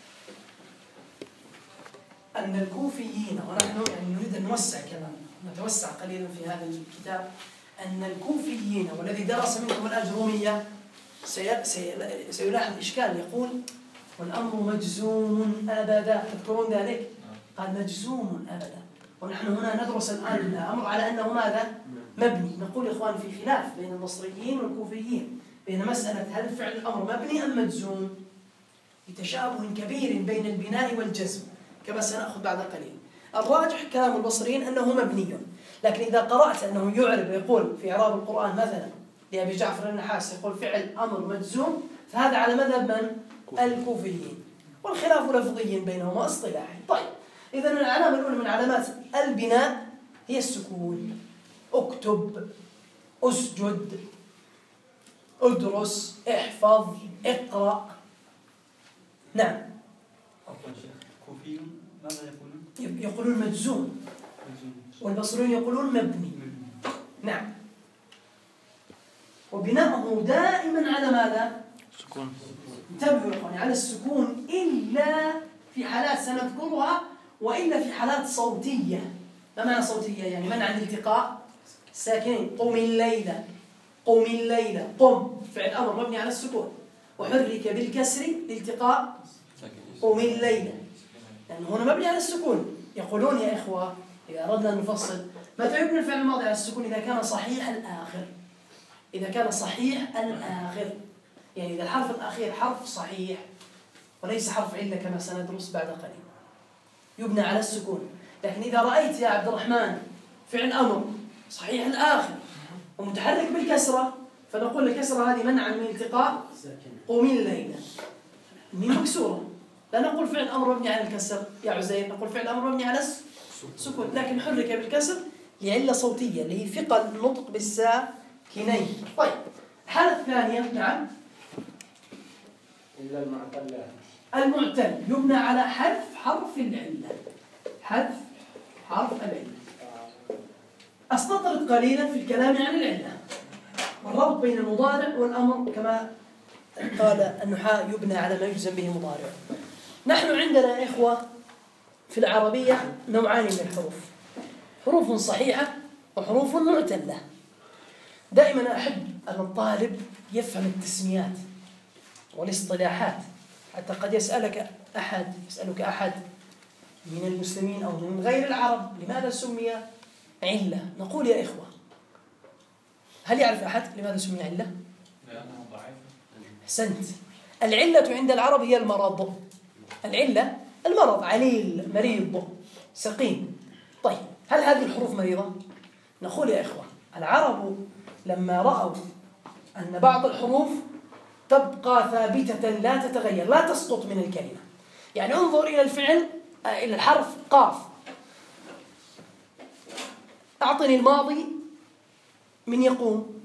أن الكوفيين، ونحن يعني نريد أن نوسع كلامنا، نتوسع قليلا في هذا الكتاب، أن الكوفيين والذي درس منكم الأجرومية سيلاحظ إشكال. يقول والأمر مجزوم أبدا، تذكرون ذلك؟ قال مجزوم أبدا، ونحن هنا ندرس الآن الأمر على أنه ماذا؟ مبني. نقول يا إخوان في خلاف بين البصريين والكوفيين بين مسألة هل فعل الأمر مبني أم مجزوم، لتشابه كبير بين البناء والجزم كما سنأخذ بعد قليل. الراجح كلام البصريين أنه مبني، لكن إذا قرأت أنه يعرب ويقول في إعراب القرآن مثلا لأبي جعفر النحاس يقول فعل أمر مجزوم، فهذا على مذهب من؟ الكوفيين، والخلاف لفظي بينهما اصطلاحي. طيب إذن العلامة الأولى من علامات البناء هي السكون. اكتب، اسجد، ادرس، احفظ، اقرأ. نعم. كوفيون ماذا يقولون؟ يقولون مجزوم، والبصريون يقولون مبني. نعم. وبناؤه دائما على ماذا؟ سكون. انتبهوا يا اخواني على السكون إلا في حالات سنذكرها، وإلا في حالات صوتية. ما معنى صوتية؟ يعني منع الالتقاء الساكنين. قم الليلة، قم الليلة، قم فعل أمر مبني على السكون وحرك بالكسر لالتقاء قم الليلة، لأنه هنا مبني على السكون. يقولون يا إخوة إذا أردنا أن نفصل متى يبني الفعل الماضي على السكون؟ إذا كان صحيح الآخر. إذا كان صحيح الآخر، يعني إذا الحرف الأخير حرف صحيح وليس حرف علة كما سندرس بعد قليل يبنى على السكون. لكن إذا رأيت يا عبد الرحمن فعل أمر صحيح الآخر ومتحرك بالكسرة، فنقول الكسرة هذه منعا من التقاء قوم الليلة، مين مكسورة، لا نقول فعل أمر مبني على الكسر يا عزير، نقول فعل أمر مبني على السكون، لكن حرك بالكسر لعلة صوتية اللي هي ثقل النطق بالساكنين. طيب الحالة الثانية. نعم. إلا المعتل. المعتل يبنى على حذف حرف العلة. حذف حرف العلة. أستطرد قليلا في الكلام عن العلة والربط بين المضارع والأمر، كما قال النحاة يبنى على ما يجزم به مضارع. نحن عندنا يا إخوة في العربية نوعان من الحروف، حروف صحيحة وحروف معتلة. دائما أحب أن الطالب يفهم التسميات والاصطلاحات، حتى قد يسألك أحد من المسلمين أو من غير العرب لماذا سمي علة؟ نقول يا إخوة هل يعرف أحد لماذا سمي علة؟ لأنه ضعيف. أحسنت. العلة عند العرب هي المرض. العلة المرض، عليل، مريض، سقيم. طيب هل هذه الحروف مريضة؟ نقول يا إخوة العرب لما رأوا أن بعض الحروف تبقى ثابتة لا تتغير لا تسقط من الكلمة، يعني انظر إلى الفعل إلى الحرف قاف، أعطني الماضي من يقوم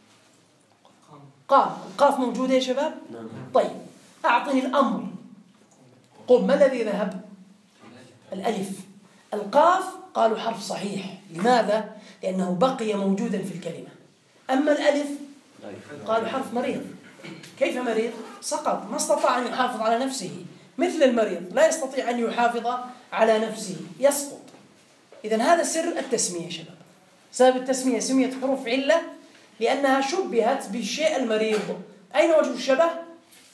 قام، القاف موجودة يا شباب؟ طيب أعطني الأمر قم، ما الذي ذهب؟ الألف. القاف قالوا حرف صحيح، لماذا؟ لأنه بقي موجودا في الكلمة. أما الألف قالوا حرف مريض. كيف مريض؟ سقط، ما استطاع أن يحافظ على نفسه، مثل المريض لا يستطيع أن يحافظ على نفسه، يسقط. إذن هذا سر التسمية يا شباب. سبب التسمية سميت حروف علة لأنها شبهت بالشيء المريض. أين وجه الشبه؟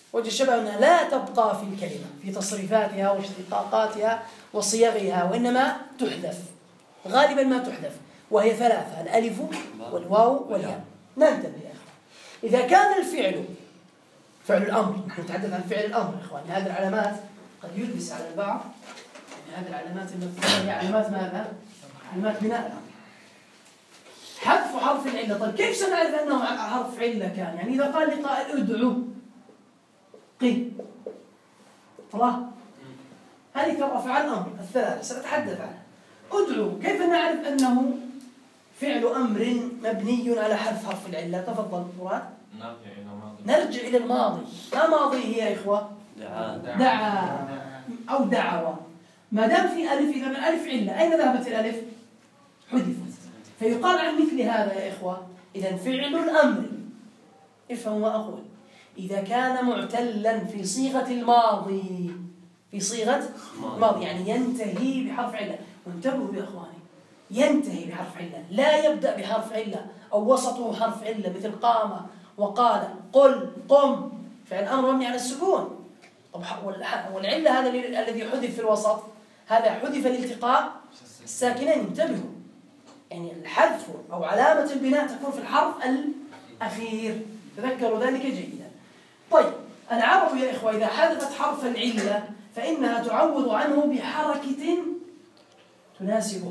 وجه الشبه أنها لا تبقى في الكلمة في تصريفاتها واشتقاقاتها وصيغها، وإنما تحذف، غالبا ما تحذف، وهي ثلاثة: الألف والواو والياء. ننتبه يا إخوان، إذا كان الفعل فعل الأمر، نحن نتحدث عن فعل الأمر يا إخوان، هذه العلامات قد يلبس على البعض، يعني هذه العلامات المذكورة هي علامات ماذا؟ علامات بناء الأمر. حذف حرف العلة، طيب كيف سنعرف أنه حرف علة كان؟ يعني إذا قال لي قائل ادعو قي خلاص، هذه ترى أفعال الأمر الثلاثة سأتحدث عنها. ادعو، كيف نعرف أنه فعل أمر مبني على حذف حرف العلة؟ تفضل مراد. نرجع إلى الماضي. ما ماضي هي يا إخوة؟ دعا أو دعوة. ما دام في ألف إذا من ألف علة، أين ذهبت الألف؟ حذفت. فيقال عن مثل هذا يا إخوة إذا فعل الأمر، افهم وأقول، إذا كان معتلا في صيغة الماضي، في صيغة الماضي يعني ينتهي بحرف علة. وانتبهوا يا إخواني، ينتهي بحرف علة، لا يبدأ بحرف علة أو وسطه حرف علة، مثل قام وقال قل قم، فعل الأمر مبني على السكون. طب والعلة هذا الذي حذف في الوسط، هذا حذف لالتقاء الساكنين. انتبهوا، يعني الحذف أو علامة البناء تكون في الحرف الأخير، تذكروا ذلك جيدا. طيب العرب يا إخوة إذا حذفت حرف العلة فإنها تعوض عنه بحركة تناسبه،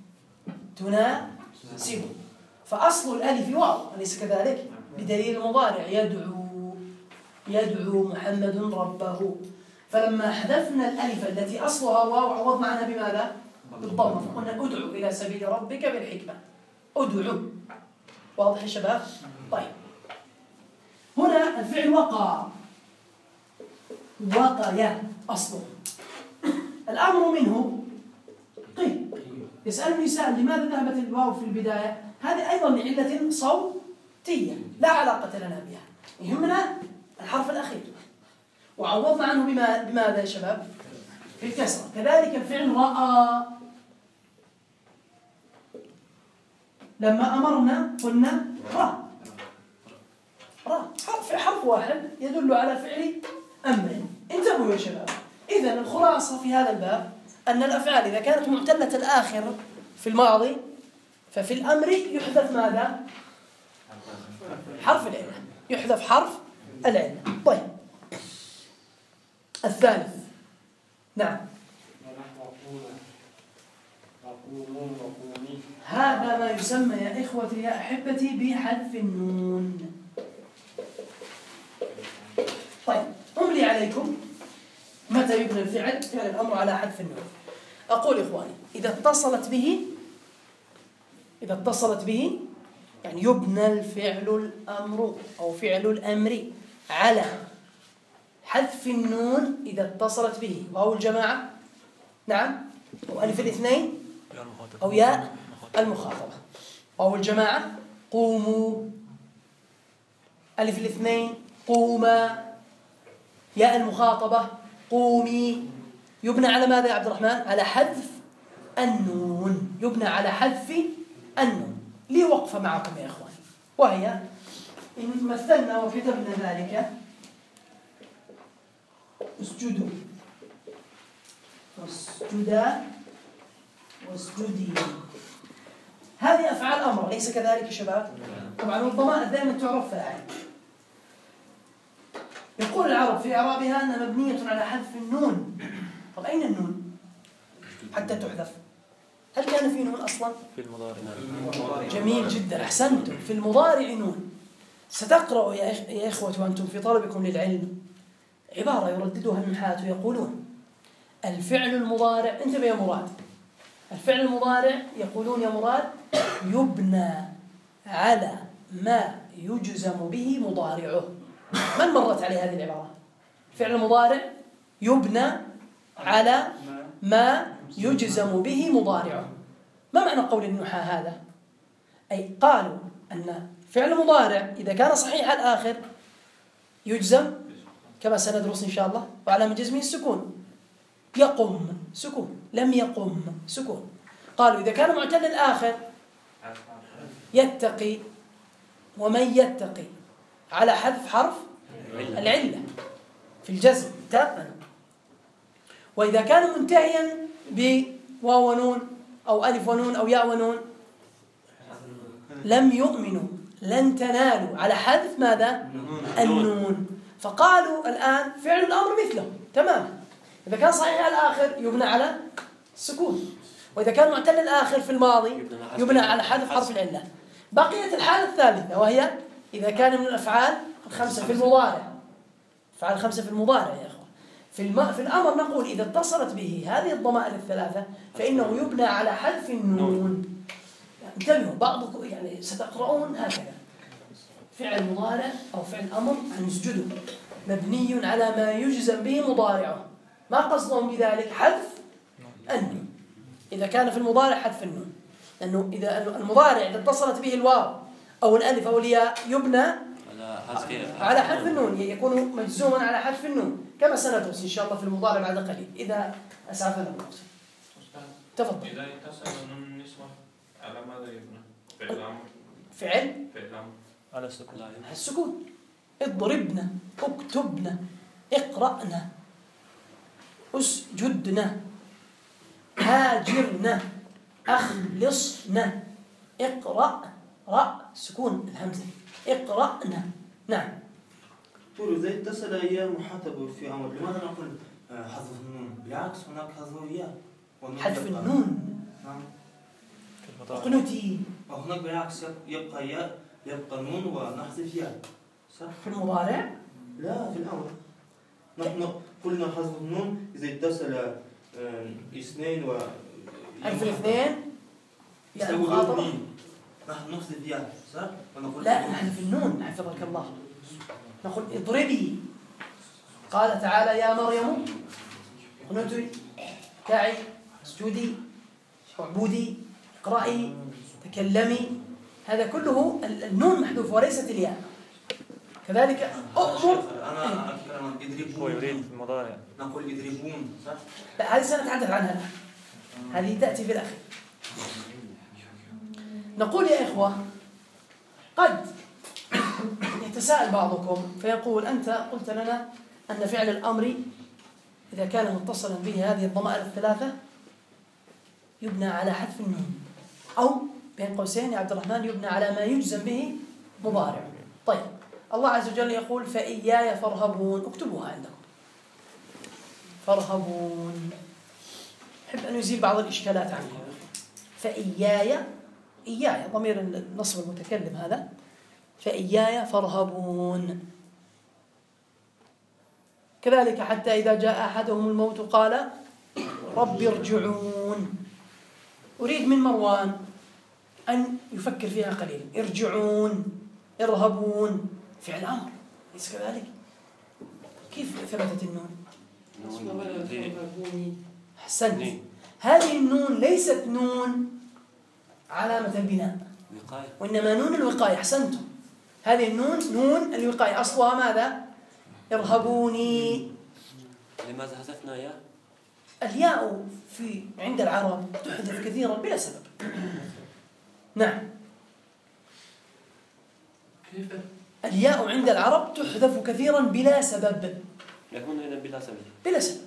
فأصل الألف واو، أليس كذلك؟ بدليل المضارع يدعو محمد ربه، فلما حذفنا الألف التي أصلها واو عوضنا عنها بماذا؟ بالضمة، فقلنا ادعو إلى سبيل ربك بالحكمة، ادعو. واضح يا شباب؟ طيب هنا الفعل وقع أصله، الأمر منه قي. يسألني سائل لماذا ذهبت الواو في البداية؟ هذه أيضا لعلة صوتية لا علاقة لنا بها، يهمنا الحرف الأخير، وعوضنا عنه بماذا يا شباب؟ بالكسرة. كذلك الفعل رأى، لما أمرنا قلنا رأى، حرف واحد يدل على فعل أمر. انتبهوا يا شباب، إذن الخلاصة في هذا الباب أن الأفعال إذا كانت معتلة الآخر في الماضي ففي الأمر يحذف ماذا؟ حرف العلة، يحذف حرف العلة. طيب الثالث، نعم، هذا ما يسمى يا إخوتي يا أحبتي بحذف النون. طيب أملي عليكم متى يبنى فعل الأمر على حذف النون. أقول إخواني إذا اتصلت به يعني يبنى الفعل الأمر أو فعل الأمر على حذف النون إذا اتصلت به واو الجماعة، نعم، أو ألف الاثنين أو ياء المخاطبة. واو الجماعة قوموا، ألف الاثنين قوما، ياء المخاطبة قومي. يبنى على ماذا يا عبد الرحمن؟ على حذف النون، يبنى على حذف النون. لي وقفة معكم يا إخواني، وهي إن مثلنا وكتبنا ذلك اسجدوا واسجدا واسجدي، هذه أفعال أمر، ليس كذلك يا شباب؟ طبعا الضمائر دائما تعرف فاعل. يقول العرب في إعرابها أنها مبنية على حذف النون. طب أين النون حتى تحذف؟ هل كان في نون أصلا؟ في المضارع. جميل جدا، أحسنتم، في المضارع نون. ستقرأ يا إخوة وأنتم في طلبكم للعلم عبارة يرددها النحاة يقولون الفعل المضارع، انتبه يا مراد، الفعل المضارع يقولون يا مراد يبنى على ما يجزم به مضارعه. من مرت عليه هذه العبارة؟ فعل المضارع يبنى على ما يجزم به مضارعه. ما معنى قول النحاة هذا؟ أي قالوا أن فعل مضارع إذا كان صحيح الآخر يجزم كما سندرس إن شاء الله، وعلامة جزمه السكون. يقم سكون، لم يقم سكون. قالوا إذا كان معتل الآخر يتقي، ومن يتقي على حذف حرف العلة. في الجزم تأمنوا. وإذا كان منتهيا بواو ونون أو ألف ونون أو ياء ونون لم يؤمنوا، لن تنالوا، على حذف ماذا؟ النون. فقالوا الآن فعل الأمر مثله تماما، إذا كان صحيح الآخر يبنى على السكون، وإذا كان معتل الآخر في الماضي يبنى على حذف حرف العلة. بقيت الحالة الثالثة وهي إذا كان من الأفعال الخمسة في المضارع، أفعال الخمسة في المضارع يا أخوة. في الأمر نقول إذا اتصلت به هذه الضمائر الثلاثة فإنه يبنى على حذف النون. انتبهوا، بعضكم يعني ستقرؤون هكذا: فعل مضارع أو فعل أمر أن يسجدوا مبني على ما يجزم به مضارعه، ما قصدهم بذلك حذف النون. إذا كان في المضارع حذف النون، لأنه إذا المضارع إذا اتصلت به الواو أو الألف أو الياء يبنى على حذف النون، يكون مجزوما على حذف النون كما سندرس إن شاء الله في المضارع بعد قليل إذا أسعفنا الوقت. تفضل. إذا اتصل النون النسوة على ماذا يبنى؟ فعل أمر. فعل أمر على السكون. على السكون. اضربنا، اكتبنا، اقرأنا، اسجدنا، هاجرنا، أخلصنا، اقرأ، رأ سكون الهمزة، اقرأنا. نعم. تقول إذا اتصل هي محاطب في أمر، لماذا نقول حذف النون؟ بالعكس هناك حذف الياء. حذف النون. نعم. اقنتي. وهناك بالعكس يبقى ياء، يبقى نون ونحذف ياء. صح؟ في المضارع؟ لا، في الأمر. نحن قلنا حذف النون إذا اتصل اثنين و حرف الاثنين يا مخاطبة نحن نحذف ياء، صح؟ لا، نحذف النون حفظك الله. نقول اضربي. قال تعالى: يا مريم اقنتي، اركعي، اسجدي، اعبدي، اقرأي، تكلمي. هذا كله النون محذوف وليست الياء. كذلك أؤمر. أنا أتكلم يضربون. هو يريد المضارع. نقول يضربون، صح؟ لا، هذه سنتحدث عنها الآن. هذه تأتي في الأخير. نقول يا إخوة، قد يتساءل بعضكم فيقول: أنت قلت لنا أن فعل الأمر إذا كان متصلا به هذه الضمائر الثلاثة يبنى على حذف النون، أو بين قوسين يا عبد الرحمن يبنى على ما يجزم به مضارع. طيب، الله عز وجل يقول: فإياي فارهبون. اكتبوها عندكم، فارهبون. أحب أن يزيل بعض الإشكالات عنكم. فإياي، إياي ضمير النصب المتكلم هذا، فإياي فارهبون. كذلك حتى إذا جاء أحدهم الموت قال: رب ارجعون. أريد من مروان أن يفكر فيها قليلا. ارجعون، ارهبون، فعل أمر، ليس كذلك؟ كيف ثبتت النون؟ أحسنت. هذه النون ليست نون علامة البناء، وإنما نون الوقاية. أحسنتم. هذه النون نون الوقاية، أصلها ماذا؟ ارهبوني. لماذا حذفنا ياء؟ الياء عند العرب تحذف كثيرا بلا سبب. نعم. الياء عند العرب تحذف كثيرا بلا سبب. يكون هنا بلا سبب. بلا سبب.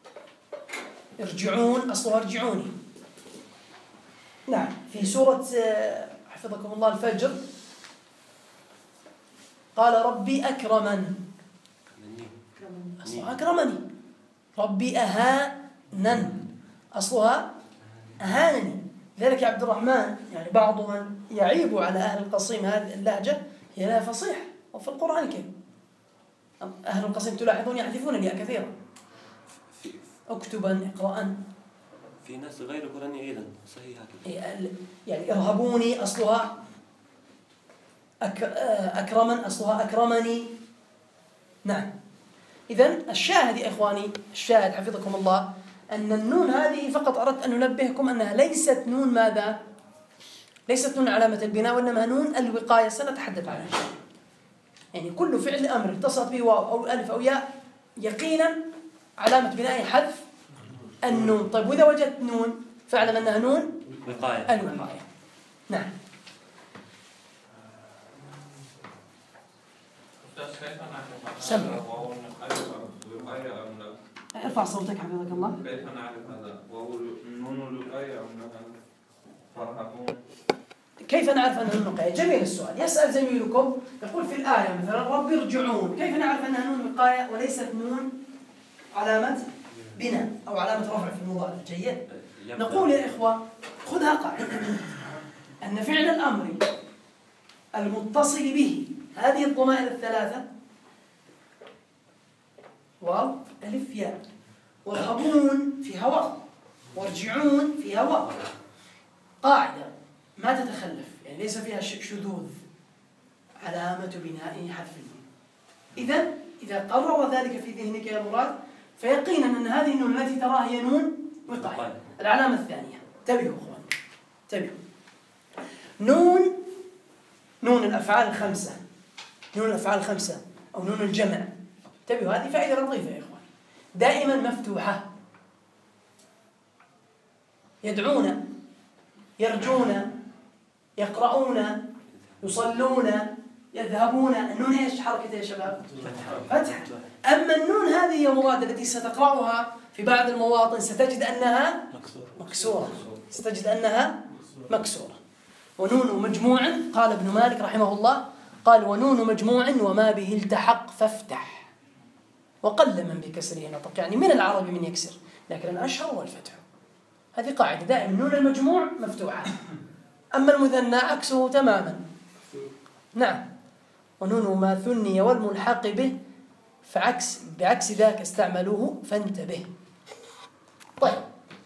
ارجعون أصلها ارجعوني. نعم. في سورة حفظكم الله الفجر قال: ربي أكرمن. أصلها أكرمني. ربي أهانن، أصلها أهانني. لذلك يا عبد الرحمن يعني بعض من يعيب على أهل القصيم هذه اللهجة هي لها فصيح، وفي القرآن الكريم أهل القصيم تلاحظون يحذفون الياء كثيرا. اكتبا، اقرأن. في ناس غير القرآن أيضا صحيح هكذا. يعني ارهبوني أصلها أكرمن، أصلها أكرمني. نعم. إذن الشاهد يا إخواني، الشاهد حفظكم الله، أن النون هذه فقط أردت أن ننبهكم أنها ليست نون ماذا؟ ليست نون علامة البناء، وإنما نون الوقاية، سنتحدث عنها. يعني كل فعل أمر اتصلت به واو أو ألف أو ياء يقينا علامة بنائه حذف النون. طيب، وإذا وجدت نون فاعلم أنها نون وقاية. الوقاية. نعم. أستاذ كيف نحن سمع. واو النقاية ارفع صوتك حفظك الله. كيف نعرف هذا؟ وهو النون الوقاية أو أنها فرحكم؟ كيف نعرف أنها نون وقاية؟ جميل السؤال. يسأل زميلكم يقول في الآية مثلا رب ارجعون، كيف نعرف أنها نون وقاية وليست نون علامة بناء أو علامة رفع في المضارع؟ جيد. نقول يا إخوة خذها قاعدة أن فعل الأمر المتصل به هذه الضمائر الثلاثة واو ألف ياء، وارهبون فيها واو، وارجعون فيها واو، قاعدة ما تتخلف، يعني ليس فيها شذوذ، علامة بناء حذف النون. إذا قرر ذلك في ذهنك يا مراد فيقينا أن هذه النون التي تراها هي نون وقاية. العلامة الثانية، انتبهوا أخوان، انتبهوا، نون الأفعال الخمسة، نون الأفعال الخمسة أو نون الجمع، انتبهوا هذه فائدة لطيفة يا إخوان، دائما مفتوحة. يدعون، يرجون، يقرؤون، يصلون، يذهبون، النون ايش حركة يا شباب؟ فتح. أما النون هذه يا مراد التي ستقرأها في بعض المواطن ستجد أنها مكسورة، ستجد أنها مكسورة. ونون مجموع، قال ابن مالك رحمه الله، قال ونون مجموع وما به التحق فافتح، وقل من بكسره نطق، يعني من العرب من يكسر، لكن الأشهر هو الفتح. هذه قاعدة دائما، نون المجموع مفتوحة، أما المثنى عكسه تماما. نعم. ونون ما ثني والملحق به بعكس ذاك استعملوه فانتبه. طيب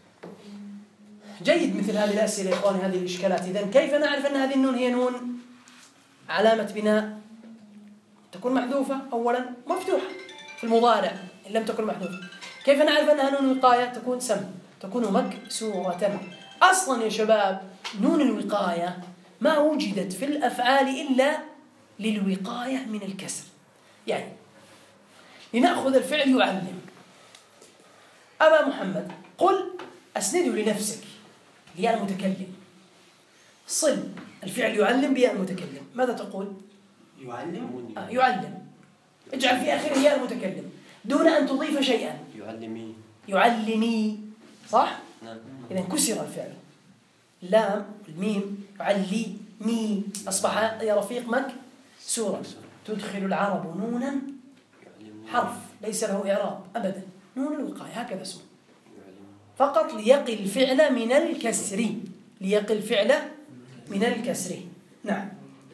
جيد، مثل هذه الأسئلة يا إخواني، هذه الإشكالات. إذن كيف نعرف أن هذه النون هي نون علامة بناء؟ تكون محذوفة أولا، مفتوحة في المضارع إن لم تكن محذوفة. كيف نعرف أنها نون وقاية؟ تكون تكون مكسورة. أصلا يا شباب نون الوقاية ما وجدت في الأفعال إلا للوقاية من الكسر. يعني لنأخذ الفعل يعلم، أبا محمد قل أسنده لنفسك لياء المتكلم، صل الفعل يعلم بياء المتكلم، ماذا تقول؟ يعلم. يعلم، اجعل في آخره ياء المتكلم دون أن تضيف شيئا. يعلمي، صح؟ نعم. إذا كسر الفعل، لام الميم يعلمي أصبح يا رفيق مكسورا. تدخل العرب نونا حرف ليس له إعراب أبدا، نون الوقاية هكذا اسمه، فقط ليقي الفعل من الكسر، ليقي الفعل من الكسر. نعم.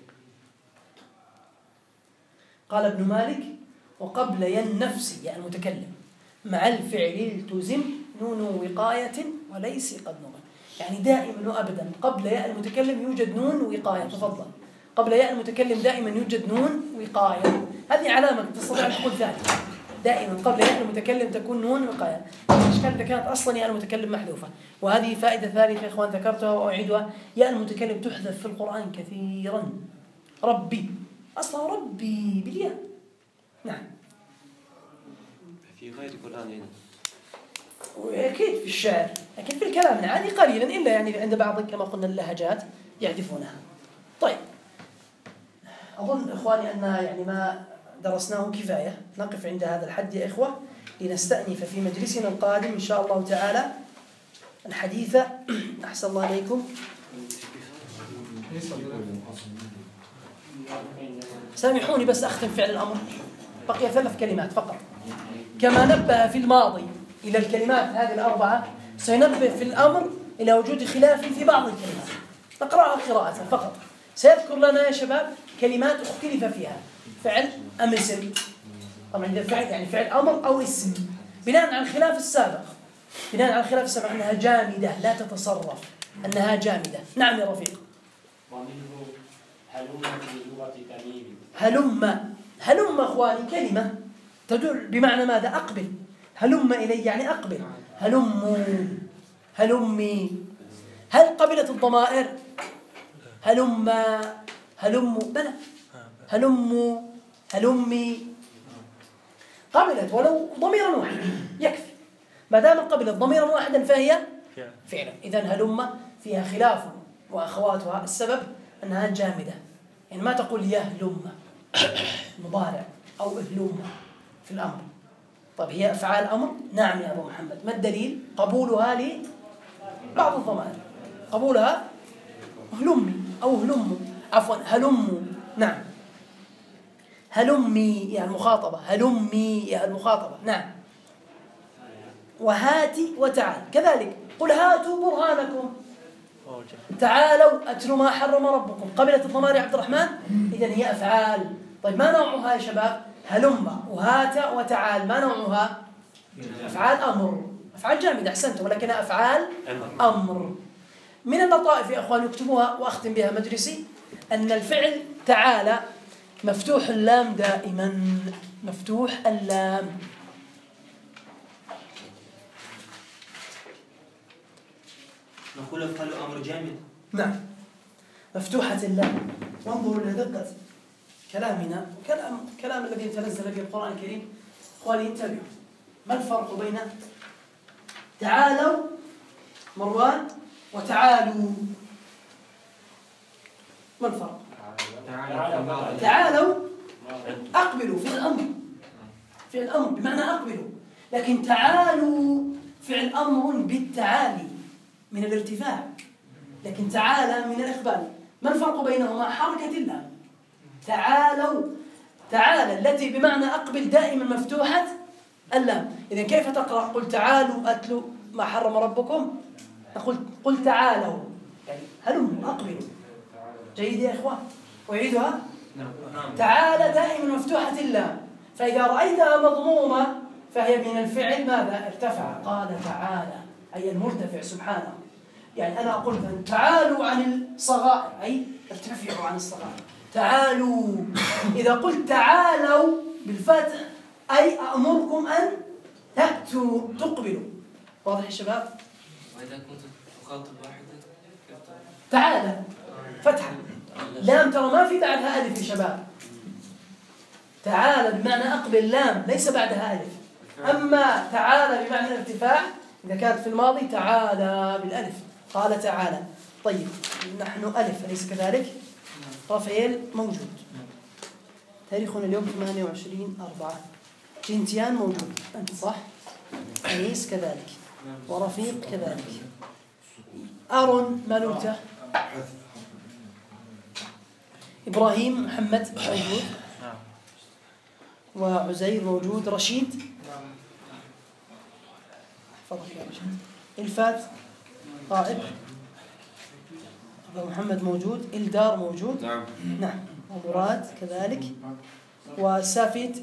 قال ابن مالك وقبل النفس يا المتكلم مع الفعل التزم نون وقاية وليس قد نظم، يعني دائما وأبدا قبل ياء المتكلم يوجد نون وقاية. تفضل، قبل ياء المتكلم دائما يوجد نون وقاية، هذه علامة تستطيع أن تقول ذلك، دائما قبل ياء المتكلم تكون نون وقاية. الإشكال إذا كانت أصلا ياء المتكلم محذوفة. وهذه فائدة ثالثة يا إخوان ذكرتها وأعيدها، ياء المتكلم تحذف في القرآن كثيرا. ربي أصلا ربي بالياء. نعم. في غير القرآن هنا. وأكيد في الشعر، لكن في الكلام العادي قليلا، إلا يعني عند بعض كما قلنا اللهجات يحذفونها. طيب أظن إخواني أن يعني ما درسناه كفاية، نقف عند هذا الحد يا إخوة لنستأنف في مجلسنا القادم إن شاء الله تعالى الحديث. أحسن الله عليكم. سامحوني بس أختم فعل الأمر، بقي 3 كلمات فقط. كما نبه في الماضي إلى الكلمات هذه الأربعة، سينبه في الأمر إلى وجود خلاف في بعض الكلمات، نقرأها قراءة فقط. سيذكر لنا يا شباب كلمات اختلف فيها، فعل أم اسم، طبعا إذا فعل يعني فعل أمر أو اسم، بناء على الخلاف السابق، بناء على الخلاف السابق أنها جامدة لا تتصرف، أنها جامدة. نعم يا رفيق. ومنه هلم في لغة تميم. هلم أخواني كلمة تدل بمعنى ماذا؟ أقبل. هلم إلي يعني أقبل. هلمي. هل قبلت الضمائر؟ هلم بلى، هلمي قبلت ولو ضميرا واحدا يكفي، ما دام قبلت ضميرا واحدا فهي فعلا. إذن هلم فيها خلاف وأخواتها، السبب أنها جامدة، يعني ما تقول يهلم مضارع أو اهلم في الأمر، طيب هي أفعال أمر؟ نعم يا أبو محمد. ما الدليل؟ قبولها لبعض الضمائر، قبولها هلمي أو هلموا، عفوا هلموا. نعم هلمي يا المخاطبة، هلمي يا المخاطبة. نعم. وهاتي وتعال كذلك. قل هاتوا برهانكم، تعالوا أتل ما حرم ربكم. قبلت الضمائر يا عبد الرحمن؟ إذن هي أفعال. طيب ما نوعها يا شباب؟ هلم وهات وتعال ما نوعها؟ أفعال أمر، أفعال جامدة أحسنتم، ولكنها أفعال أمر. من اللطائف يا أخوان يكتبوها وأختم بها مجلسي أن الفعل تعالى مفتوح اللام دائما، مفتوح اللام. نقول أفعال أمر جامد. نعم مفتوحة اللام. وانظروا إلى دقة كلامنا، كلام الذي تنزل به القرآن الكريم. إخواني انتبهوا، ما الفرق بين تعالوا مروان وتعالوا؟ ما الفرق؟ تعالوا أقبلوا فعل الأمر، فعل الأمر بمعنى أقبلوا، لكن تعالوا فعل أمر بالتعالي من الارتفاع، لكن تعالى من الإقبال. ما الفرق بينهما؟ حركة اللام. تعالوا تعالى التي بمعنى أقبل دائما مفتوحة اللام. إذن كيف تقرأ؟ قل تعالوا أتلوا ما حرم ربكم، نقول قل تعالوا يعني هلم أقبلوا. جيد يا إخوان؟ أعيدها. تعالى دائما مفتوحة اللام، فإذا رأيتها مضمومة فهي من الفعل ماذا؟ ارتفع. قال تعالى أي المرتفع سبحانه. يعني أنا أقول تعالوا عن الصغائر أي ارتفعوا عن الصغائر. تعالوا. إذا قلت تعالوا بالفتح أي أأمركم أن تأتوا تقبلوا. واضح يا شباب؟ وإذا كنت تخاطب واحدة تعالى فتحة لام، ترى ما في بعدها ألف يا شباب. تعالى بمعنى أقبل لام ليس بعدها ألف. أما تعالى بمعنى الارتفاع إذا كانت في الماضي تعالى بالألف. قال تعالى. طيب نحن ألف أليس كذلك؟ رافائيل موجود. تاريخنا اليوم 28/4. جنتيان موجود أنت صح؟ أنيس كذلك، ورفيق كذلك. أرون مالوتة، إبراهيم محمد موجود، وعزير موجود. رشيد احفظك يا رشيد. الفات غائب. أبو محمد موجود. إلدار موجود. نعم. ومراد كذلك. وسافيت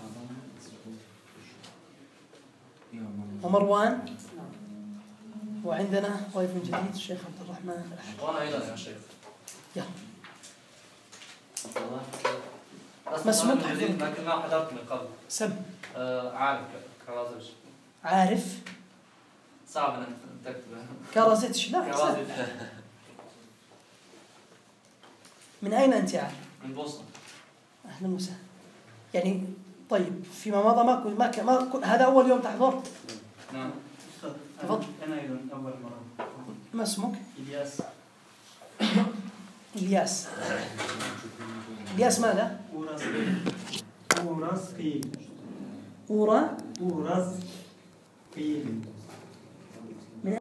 ومروان. وعندنا ضيف جديد الشيخ عبد الرحمن الحاج. وأنا أيضا يا شيخ. يلا. ما اسمك؟ لكن ما حضرت من قبل. سم. عارف كرازيش. عارف. صعب أن تكتبه. كرازيتش. لا كرازيش. من أين أنت عارف؟ من بوسطن. أهلا وسهلا. يعني طيب فيما مضى ما هذا أول يوم تحضر؟ نعم. تفضل. أنا أيضا أول مرة. ما اسمك؟ إلياس. إلياس. إلياس ماذا؟ أوراسقي. أورا. أوراسقي.